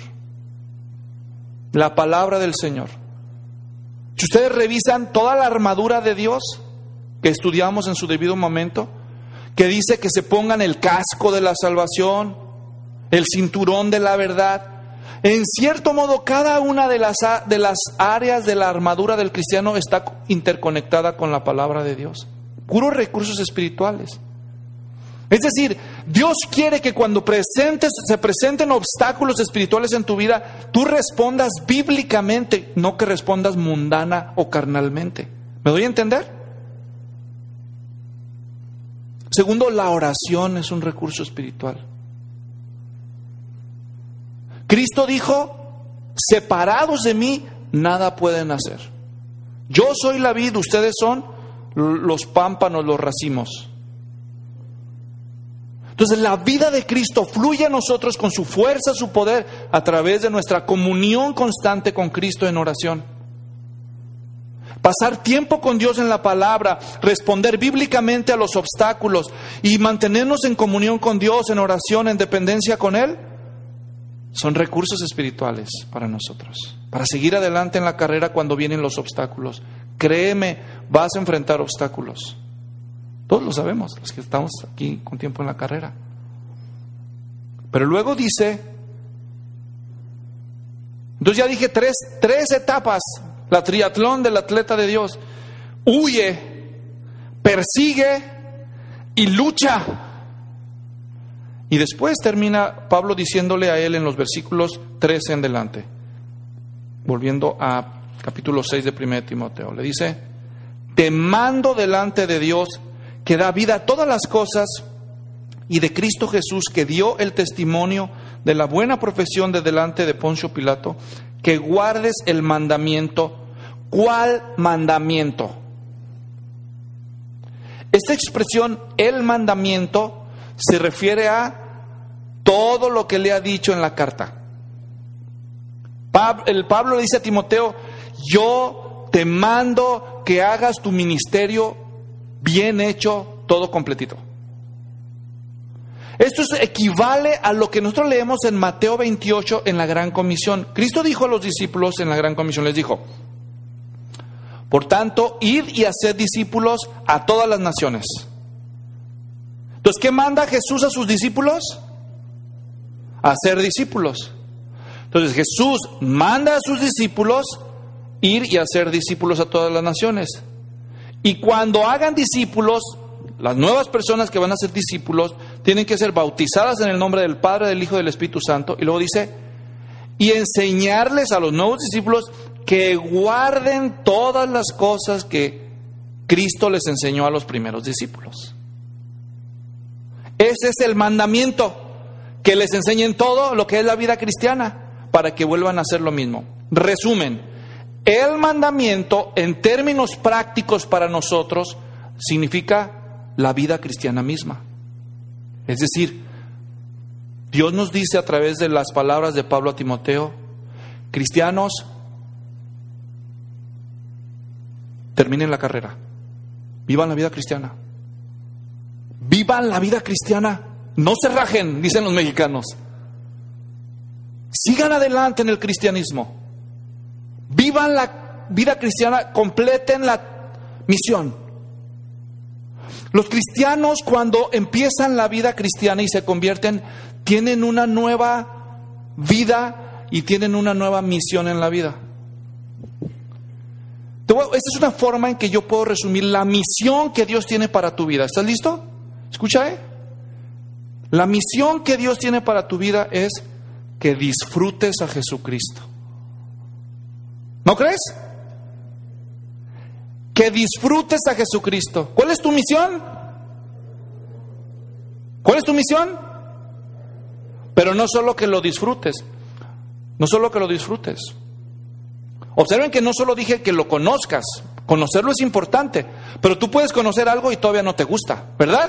La palabra del Señor. Si ustedes revisan toda la armadura de Dios que estudiamos en su debido momento, que dice que se pongan el casco de la salvación, el cinturón de la verdad. En cierto modo, cada una de las áreas de la armadura del cristiano está interconectada con la palabra de Dios. Puros recursos espirituales. Es decir, Dios quiere que cuando se presenten obstáculos espirituales en tu vida, tú respondas bíblicamente, no que respondas mundana o carnalmente. ¿Me doy a entender? Segundo, la oración es un recurso espiritual. Cristo dijo, separados de mí, nada pueden hacer. Yo soy la vid, ustedes son los pámpanos, los racimos. Entonces la vida de Cristo fluye a nosotros con su fuerza, su poder, a través de nuestra comunión constante con Cristo en oración. Pasar tiempo con Dios en la palabra, responder bíblicamente a los obstáculos y mantenernos en comunión con Dios, en oración, en dependencia con Él, son recursos espirituales para nosotros, para seguir adelante en la carrera cuando vienen los obstáculos. Créeme, vas a enfrentar obstáculos. Todos lo sabemos, los que estamos aquí con tiempo en la carrera. Pero luego dice, entonces ya dije tres etapas, la triatlón del atleta de Dios. Huye, persigue y lucha. Y después termina Pablo diciéndole a él en los versículos 13 en delante, volviendo a capítulo 6 de 1 Timoteo. Le dice: te mando delante de Dios, que da vida a todas las cosas, y de Cristo Jesús, que dio el testimonio de la buena profesión de delante de Poncio Pilato, que guardes el mandamiento. ¿Cuál mandamiento? Esta expresión, el mandamiento, se refiere a todo lo que le ha dicho en la carta. Pablo le dice a Timoteo: yo te mando que hagas tu ministerio bien hecho, todo completito. Esto equivale a lo que nosotros leemos en Mateo 28 en la Gran Comisión. Cristo dijo a los discípulos en la Gran Comisión, les dijo: por tanto, id y haced discípulos a todas las naciones. Entonces, ¿qué manda Jesús a sus discípulos? A ser discípulos. Entonces, Jesús manda a sus discípulos ir y hacer discípulos a todas las naciones. Y cuando hagan discípulos, las nuevas personas que van a ser discípulos tienen que ser bautizadas en el nombre del Padre, del Hijo y del Espíritu Santo. Y luego dice: y enseñarles a los nuevos discípulos que guarden todas las cosas que Cristo les enseñó a los primeros discípulos. Ese es el mandamiento, que les enseñen todo lo que es la vida cristiana, para que vuelvan a hacer lo mismo. Resumen, el mandamiento en términos prácticos para nosotros significa la vida cristiana misma. Es decir, Dios nos dice a través de las palabras de Pablo a Timoteo: cristianos, terminen la carrera, vivan la vida cristiana, vivan la vida cristiana, no se rajen, dicen los mexicanos. Sigan adelante en el cristianismo, vivan la vida cristiana, completen la misión. Los cristianos, cuando empiezan la vida cristiana y se convierten, tienen una nueva vida y tienen una nueva misión en la vida. Esta es una forma en que yo puedo resumir la misión que Dios tiene para tu vida. ¿Estás listo? Escucha, La misión que Dios tiene para tu vida es que disfrutes a Jesucristo. ¿No crees? Que disfrutes a Jesucristo. ¿Cuál es tu misión? ¿Cuál es tu misión? Pero no solo que lo disfrutes. No solo que lo disfrutes. Observen que no solo dije que lo conozcas. Conocerlo es importante. Pero tú puedes conocer algo y todavía no te gusta, ¿verdad?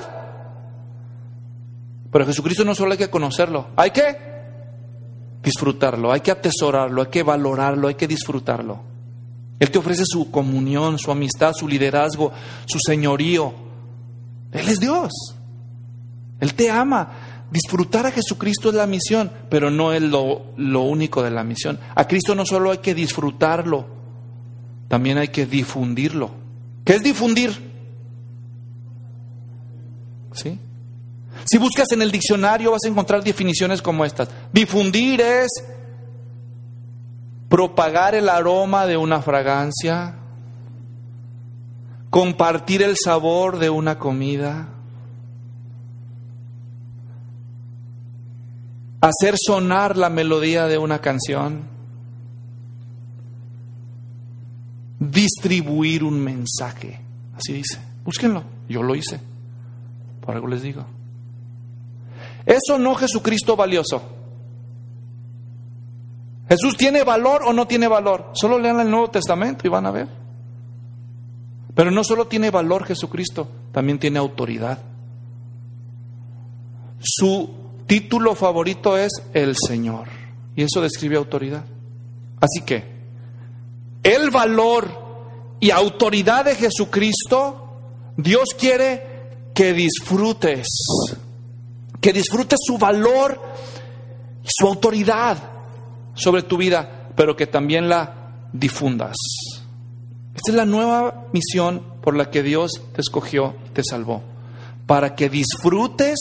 Pero Jesucristo no solo hay que conocerlo. Hay que disfrutarlo, hay que atesorarlo, hay que valorarlo, hay que disfrutarlo. Él te ofrece su comunión, su amistad, su liderazgo, su señorío. Él es Dios. Él te ama. Disfrutar a Jesucristo es la misión, pero no es lo único de la misión. A Cristo no solo hay que disfrutarlo, también hay que difundirlo. ¿Qué es difundir? ¿Sí? Si buscas en el diccionario vas a encontrar definiciones como estas. Difundir es propagar el aroma de una fragancia, compartir el sabor de una comida, hacer sonar la melodía de una canción, distribuir un mensaje. Así dice. Búsquenlo. Yo lo hice. Por algo les digo. ¿Eso no Jesucristo valioso? ¿Jesús tiene valor o no tiene valor? Solo lean el Nuevo Testamento y van a ver. Pero no solo tiene valor Jesucristo, también tiene autoridad. Su título favorito es el Señor, y eso describe autoridad. Así que el valor y autoridad de Jesucristo, Dios quiere que disfrutes su valor y su autoridad sobre tu vida, pero que también la difundas. Esta es la nueva misión por la que Dios te escogió y te salvó, para que disfrutes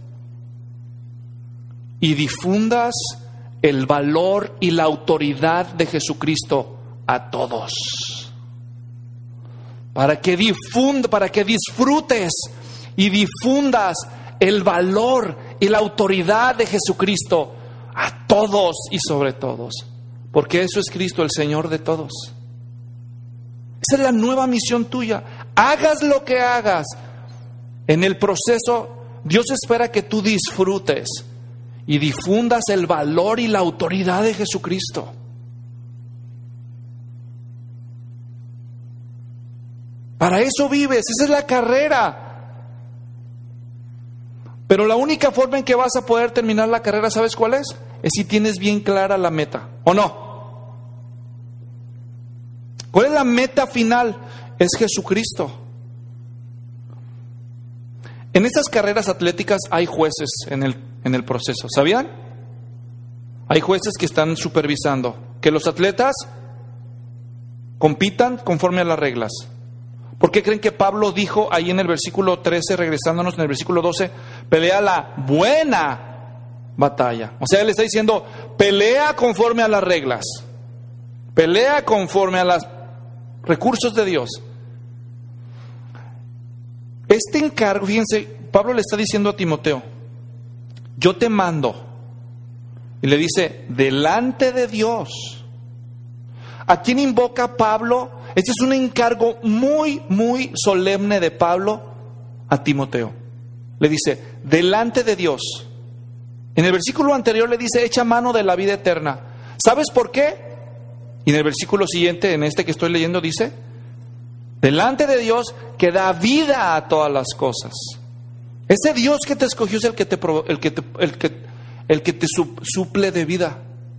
y difundas el valor y la autoridad de Jesucristo a todos. Para que disfrutes y difundas el valor y la autoridad de Jesucristo a todos y sobre todos. Porque eso es Cristo, el Señor de todos. Esa es la nueva misión tuya. Hagas lo que hagas. En el proceso, Dios espera que tú disfrutes y difundas el valor y la autoridad de Jesucristo. Para eso vives, esa es la carrera. Pero la única forma en que vas a poder terminar la carrera, ¿sabes cuál es? Es si tienes bien clara la meta, ¿o no? ¿Cuál es la meta final? Es Jesucristo. En estas carreras atléticas hay jueces en el proceso, ¿sabían? Hay jueces que están supervisando que los atletas compitan conforme a las reglas. ¿Por qué creen que Pablo dijo ahí en el versículo 13, regresándonos en el versículo 12, pelea la buena batalla? O sea, él está diciendo, pelea conforme a las reglas, pelea conforme a los recursos de Dios. Este encargo, fíjense, Pablo le está diciendo a Timoteo, yo te mando, y le dice, delante de Dios. ¿A quién invoca Pablo? Este es un encargo muy, muy solemne de Pablo a Timoteo. Le dice, delante de Dios. En el versículo anterior le dice, echa mano de la vida eterna. ¿Sabes por qué? Y en el versículo siguiente, en este que estoy leyendo, dice, delante de Dios que da vida a todas las cosas. Ese Dios que te escogió es el que te suple de vida.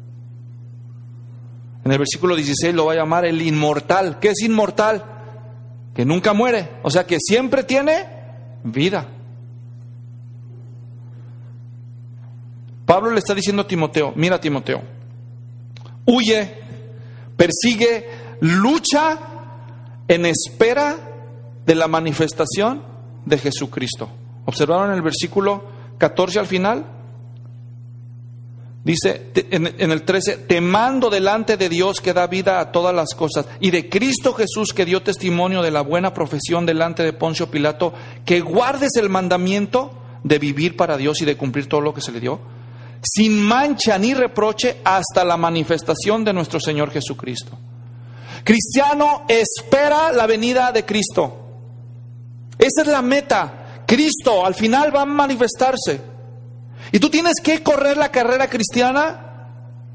En el versículo 16 lo va a llamar el inmortal. ¿Qué es inmortal? Que nunca muere, o sea que siempre tiene vida. Pablo le está diciendo a Timoteo, mira Timoteo, huye, persigue, lucha en espera de la manifestación de Jesucristo. ¿Observaron el versículo 14 al final? Dice en el 13, te mando delante de Dios que da vida a todas las cosas y de Cristo Jesús que dio testimonio de la buena profesión delante de Poncio Pilato, que guardes el mandamiento de vivir para Dios y de cumplir todo lo que se le dio, sin mancha ni reproche hasta la manifestación de nuestro Señor Jesucristo. Cristiano, espera la venida de Cristo. Esa es la meta. Cristo al final va a manifestarse. Y tú tienes que correr la carrera cristiana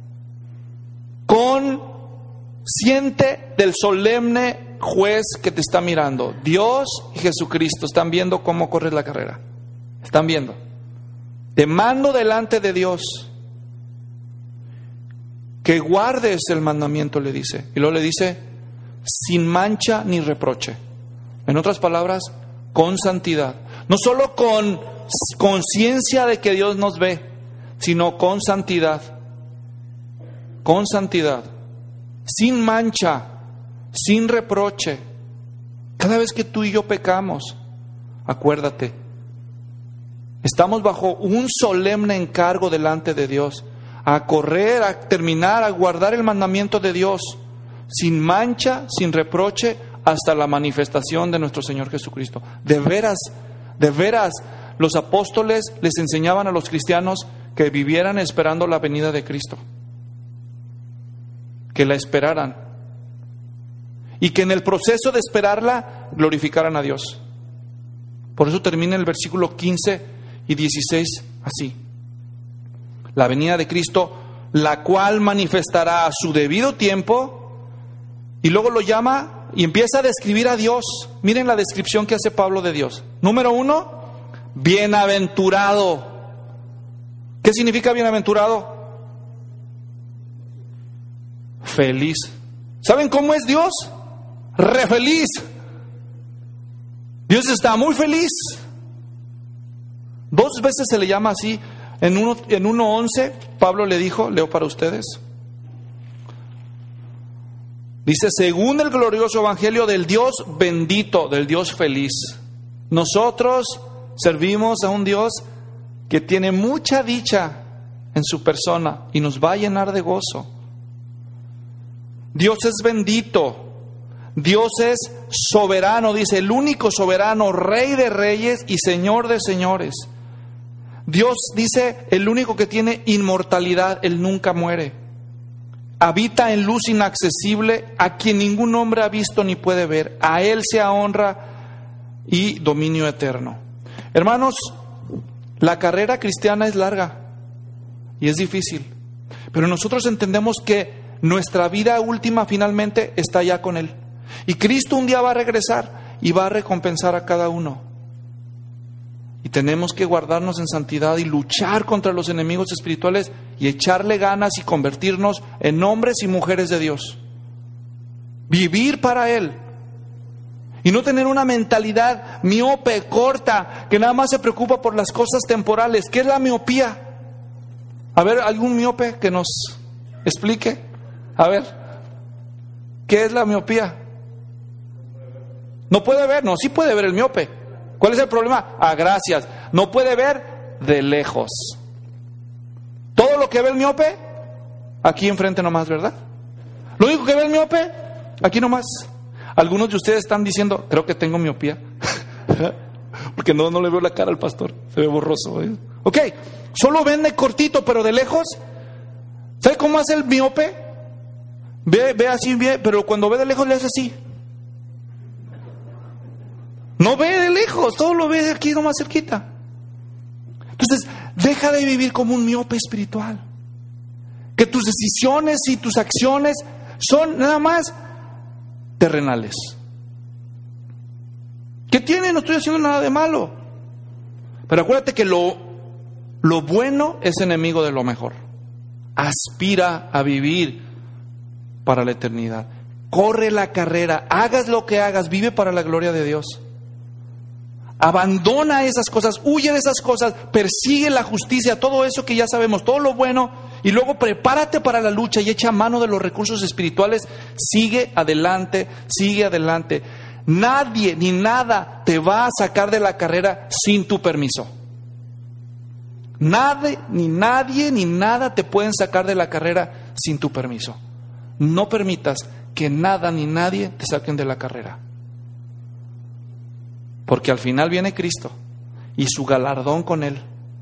consciente del solemne juez que te está mirando. Dios y Jesucristo están viendo cómo corres la carrera. Están viendo. Te mando delante de Dios que guardes el mandamiento, le dice. Y luego le dice, sin mancha ni reproche. En otras palabras, con santidad. No solo con conciencia de que Dios nos ve, sino con santidad. Con santidad. Sin mancha, sin reproche. Cada vez que tú y yo pecamos, acuérdate, estamos bajo un solemne encargo delante de Dios, a correr, a terminar, a guardar el mandamiento de Dios, sin mancha, sin reproche, hasta la manifestación de nuestro Señor Jesucristo. De veras, los apóstoles les enseñaban a los cristianos que vivieran esperando la venida de Cristo, que la esperaran y que en el proceso de esperarla glorificaran a Dios. Por eso termina el versículo 15 y 16 así: la venida de Cristo, la cual manifestará a su debido tiempo. Y luego lo llama y empieza a describir a Dios. Miren la descripción que hace Pablo de Dios. Número 1, bienaventurado. ¿Qué significa bienaventurado? Feliz. ¿Saben cómo es Dios? Re feliz. Dios está muy feliz. 2 veces se le llama así. En 1:11 Pablo le dijo, leo para ustedes. Dice, según el glorioso evangelio del Dios bendito, del Dios feliz. Nosotros servimos a un Dios que tiene mucha dicha en su persona y nos va a llenar de gozo. Dios es bendito. Dios es soberano, dice, el único soberano, Rey de reyes y Señor de señores. Dios dice, el único que tiene inmortalidad, Él nunca muere. habita en luz inaccesible, a quien ningún hombre ha visto ni puede ver. A Él sea honra y dominio eterno. Hermanos, la carrera cristiana es larga y es difícil, pero nosotros entendemos que nuestra vida última finalmente está ya con Él. Y Cristo un día va a regresar y va a recompensar a cada uno. Y tenemos que guardarnos en santidad y luchar contra los enemigos espirituales y echarle ganas y convertirnos en hombres y mujeres de Dios. Vivir para Él. Y no tener una mentalidad miope, corta, que nada más se preocupa por las cosas temporales. ¿Qué es la miopía? A ver, ¿algún miope que nos explique? A ver, ¿qué es la miopía? No puede ver, no, sí puede ver el miope. ¿Cuál es el problema? Gracias. No puede ver de lejos. Todo lo que ve el miope, aquí enfrente nomás, ¿verdad? Lo único que ve el miope, aquí nomás. Algunos de ustedes están diciendo, creo que tengo miopía. Porque no le veo la cara al pastor, se ve borroso. Ok, solo ven de cortito, pero de lejos. ¿Sabe cómo hace el miope? Ve así, pero cuando ve de lejos le hace así. No ve de lejos, todo lo ve de aquí nomás cerquita. Entonces, deja de vivir como un miope espiritual. Que tus decisiones y tus acciones son nada más terrenales. ¿Qué tiene? No estoy haciendo nada de malo. Pero acuérdate que lo bueno es enemigo de lo mejor. Aspira a vivir para la eternidad. Corre la carrera, hagas lo que hagas, vive para la gloria de Dios. Abandona esas cosas, huye de esas cosas, persigue la justicia, todo eso que ya sabemos, todo lo bueno, y luego prepárate para la lucha y echa mano de los recursos espirituales. Sigue adelante, sigue adelante. Nadie ni nada te va a sacar de la carrera sin tu permiso. Nadie ni nada te pueden sacar de la carrera sin tu permiso. No permitas que nada ni nadie te saquen de la carrera. Porque al final viene Cristo y su galardón con Él.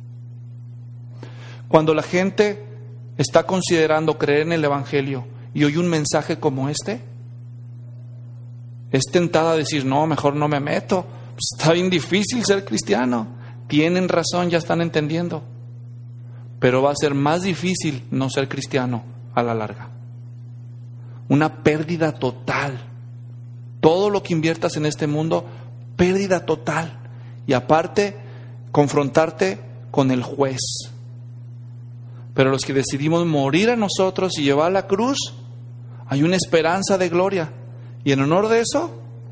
Cuando la gente está considerando creer en el Evangelio y oye un mensaje como este, es tentada a decir, no, mejor no me meto. Pues está bien difícil ser cristiano. Tienen razón, ya están entendiendo. Pero va a ser más difícil no ser cristiano a la larga. Una pérdida total. Todo lo que inviertas en este mundo, pérdida total. Y aparte, confrontarte con el juez. Pero los que decidimos morir a nosotros y llevar la cruz, hay una esperanza de gloria. Y en honor de eso,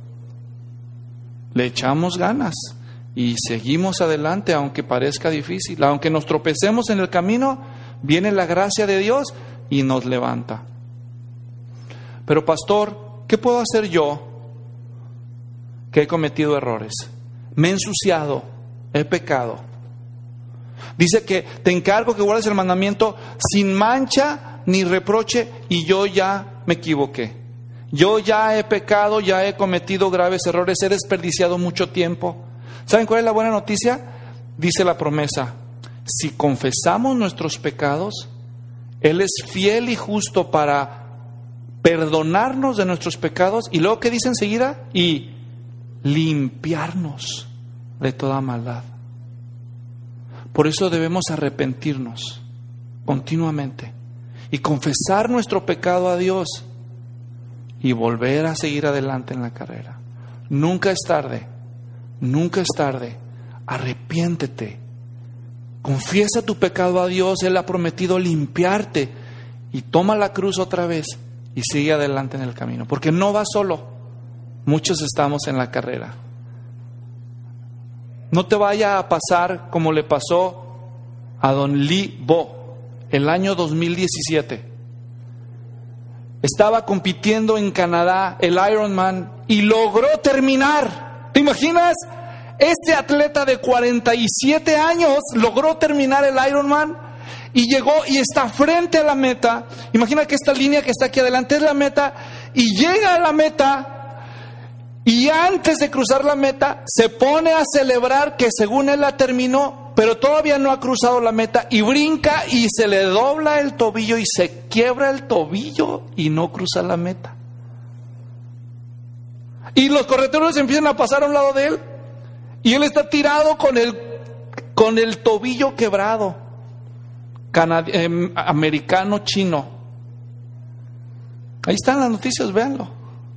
le echamos ganas y seguimos adelante, aunque parezca difícil. Aunque nos tropecemos en el camino, viene la gracia de Dios y nos levanta. Pero pastor, ¿qué puedo hacer yo que he cometido errores? Me he ensuciado, he pecado. Dice que te encargo que guardes el mandamiento sin mancha ni reproche, y yo ya me equivoqué. Yo ya he pecado, ya he cometido graves errores, he desperdiciado mucho tiempo. ¿Saben cuál es la buena noticia? Dice la promesa: si confesamos nuestros pecados, Él es fiel y justo para perdonarnos de nuestros pecados. Y luego, ¿qué dice enseguida? Y limpiarnos de toda maldad. Por eso debemos arrepentirnos continuamente y confesar nuestro pecado a Dios y volver a seguir adelante en la carrera. Nunca es tarde, nunca es tarde. Arrepiéntete, confiesa tu pecado a Dios. Él ha prometido limpiarte, y toma la cruz otra vez y sigue adelante en el camino, porque no vas solo. Muchos estamos en la carrera. No te vaya a pasar como le pasó a don Lee Bo el año 2017. Estaba compitiendo en Canadá el Ironman y logró terminar. ¿Te imaginas? Este atleta de 47 años logró terminar el Ironman y llegó y está frente a la meta. Imagina que esta línea que está aquí adelante es la meta, y llega a la meta. Y antes de cruzar la meta, se pone a celebrar que según él la terminó, pero todavía no ha cruzado la meta y brinca y se le dobla el tobillo y se quiebra el tobillo y no cruza la meta. Y los corredores empiezan a pasar a un lado de él y él está tirado con el tobillo quebrado, americano, chino. Ahí están las noticias, véanlo.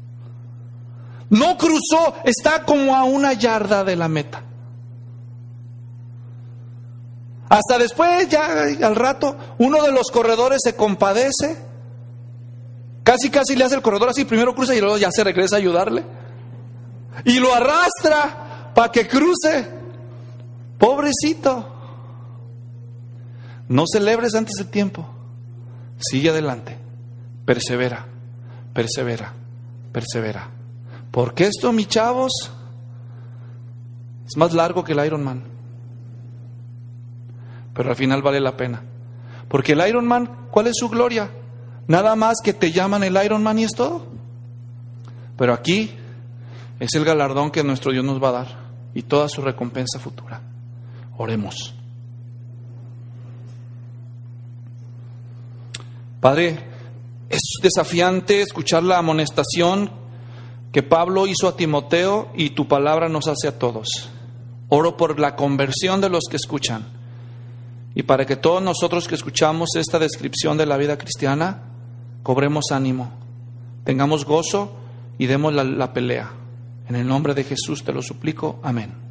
No cruzó, está como a 1 yarda de la meta. Hasta después, ya al rato, uno de los corredores se compadece, casi le hace el corredor así, primero cruza y luego ya se regresa a ayudarle. Y lo arrastra para que cruce. Pobrecito. No celebres antes de tiempo. Sigue adelante. Persevera. Porque esto, mis chavos, es más largo que el Ironman. Pero al final vale la pena. Porque el Ironman, ¿cuál es su gloria? Nada más que te llaman el Ironman y es todo. Pero aquí es el galardón que nuestro Dios nos va a dar y toda su recompensa futura. Oremos. Padre, es desafiante escuchar la amonestación que Pablo hizo a Timoteo y tu palabra nos hace a todos. Oro por la conversión de los que escuchan y para que todos nosotros que escuchamos esta descripción de la vida cristiana cobremos ánimo, tengamos gozo y demos la pelea. En el nombre de Jesús te lo suplico. Amén.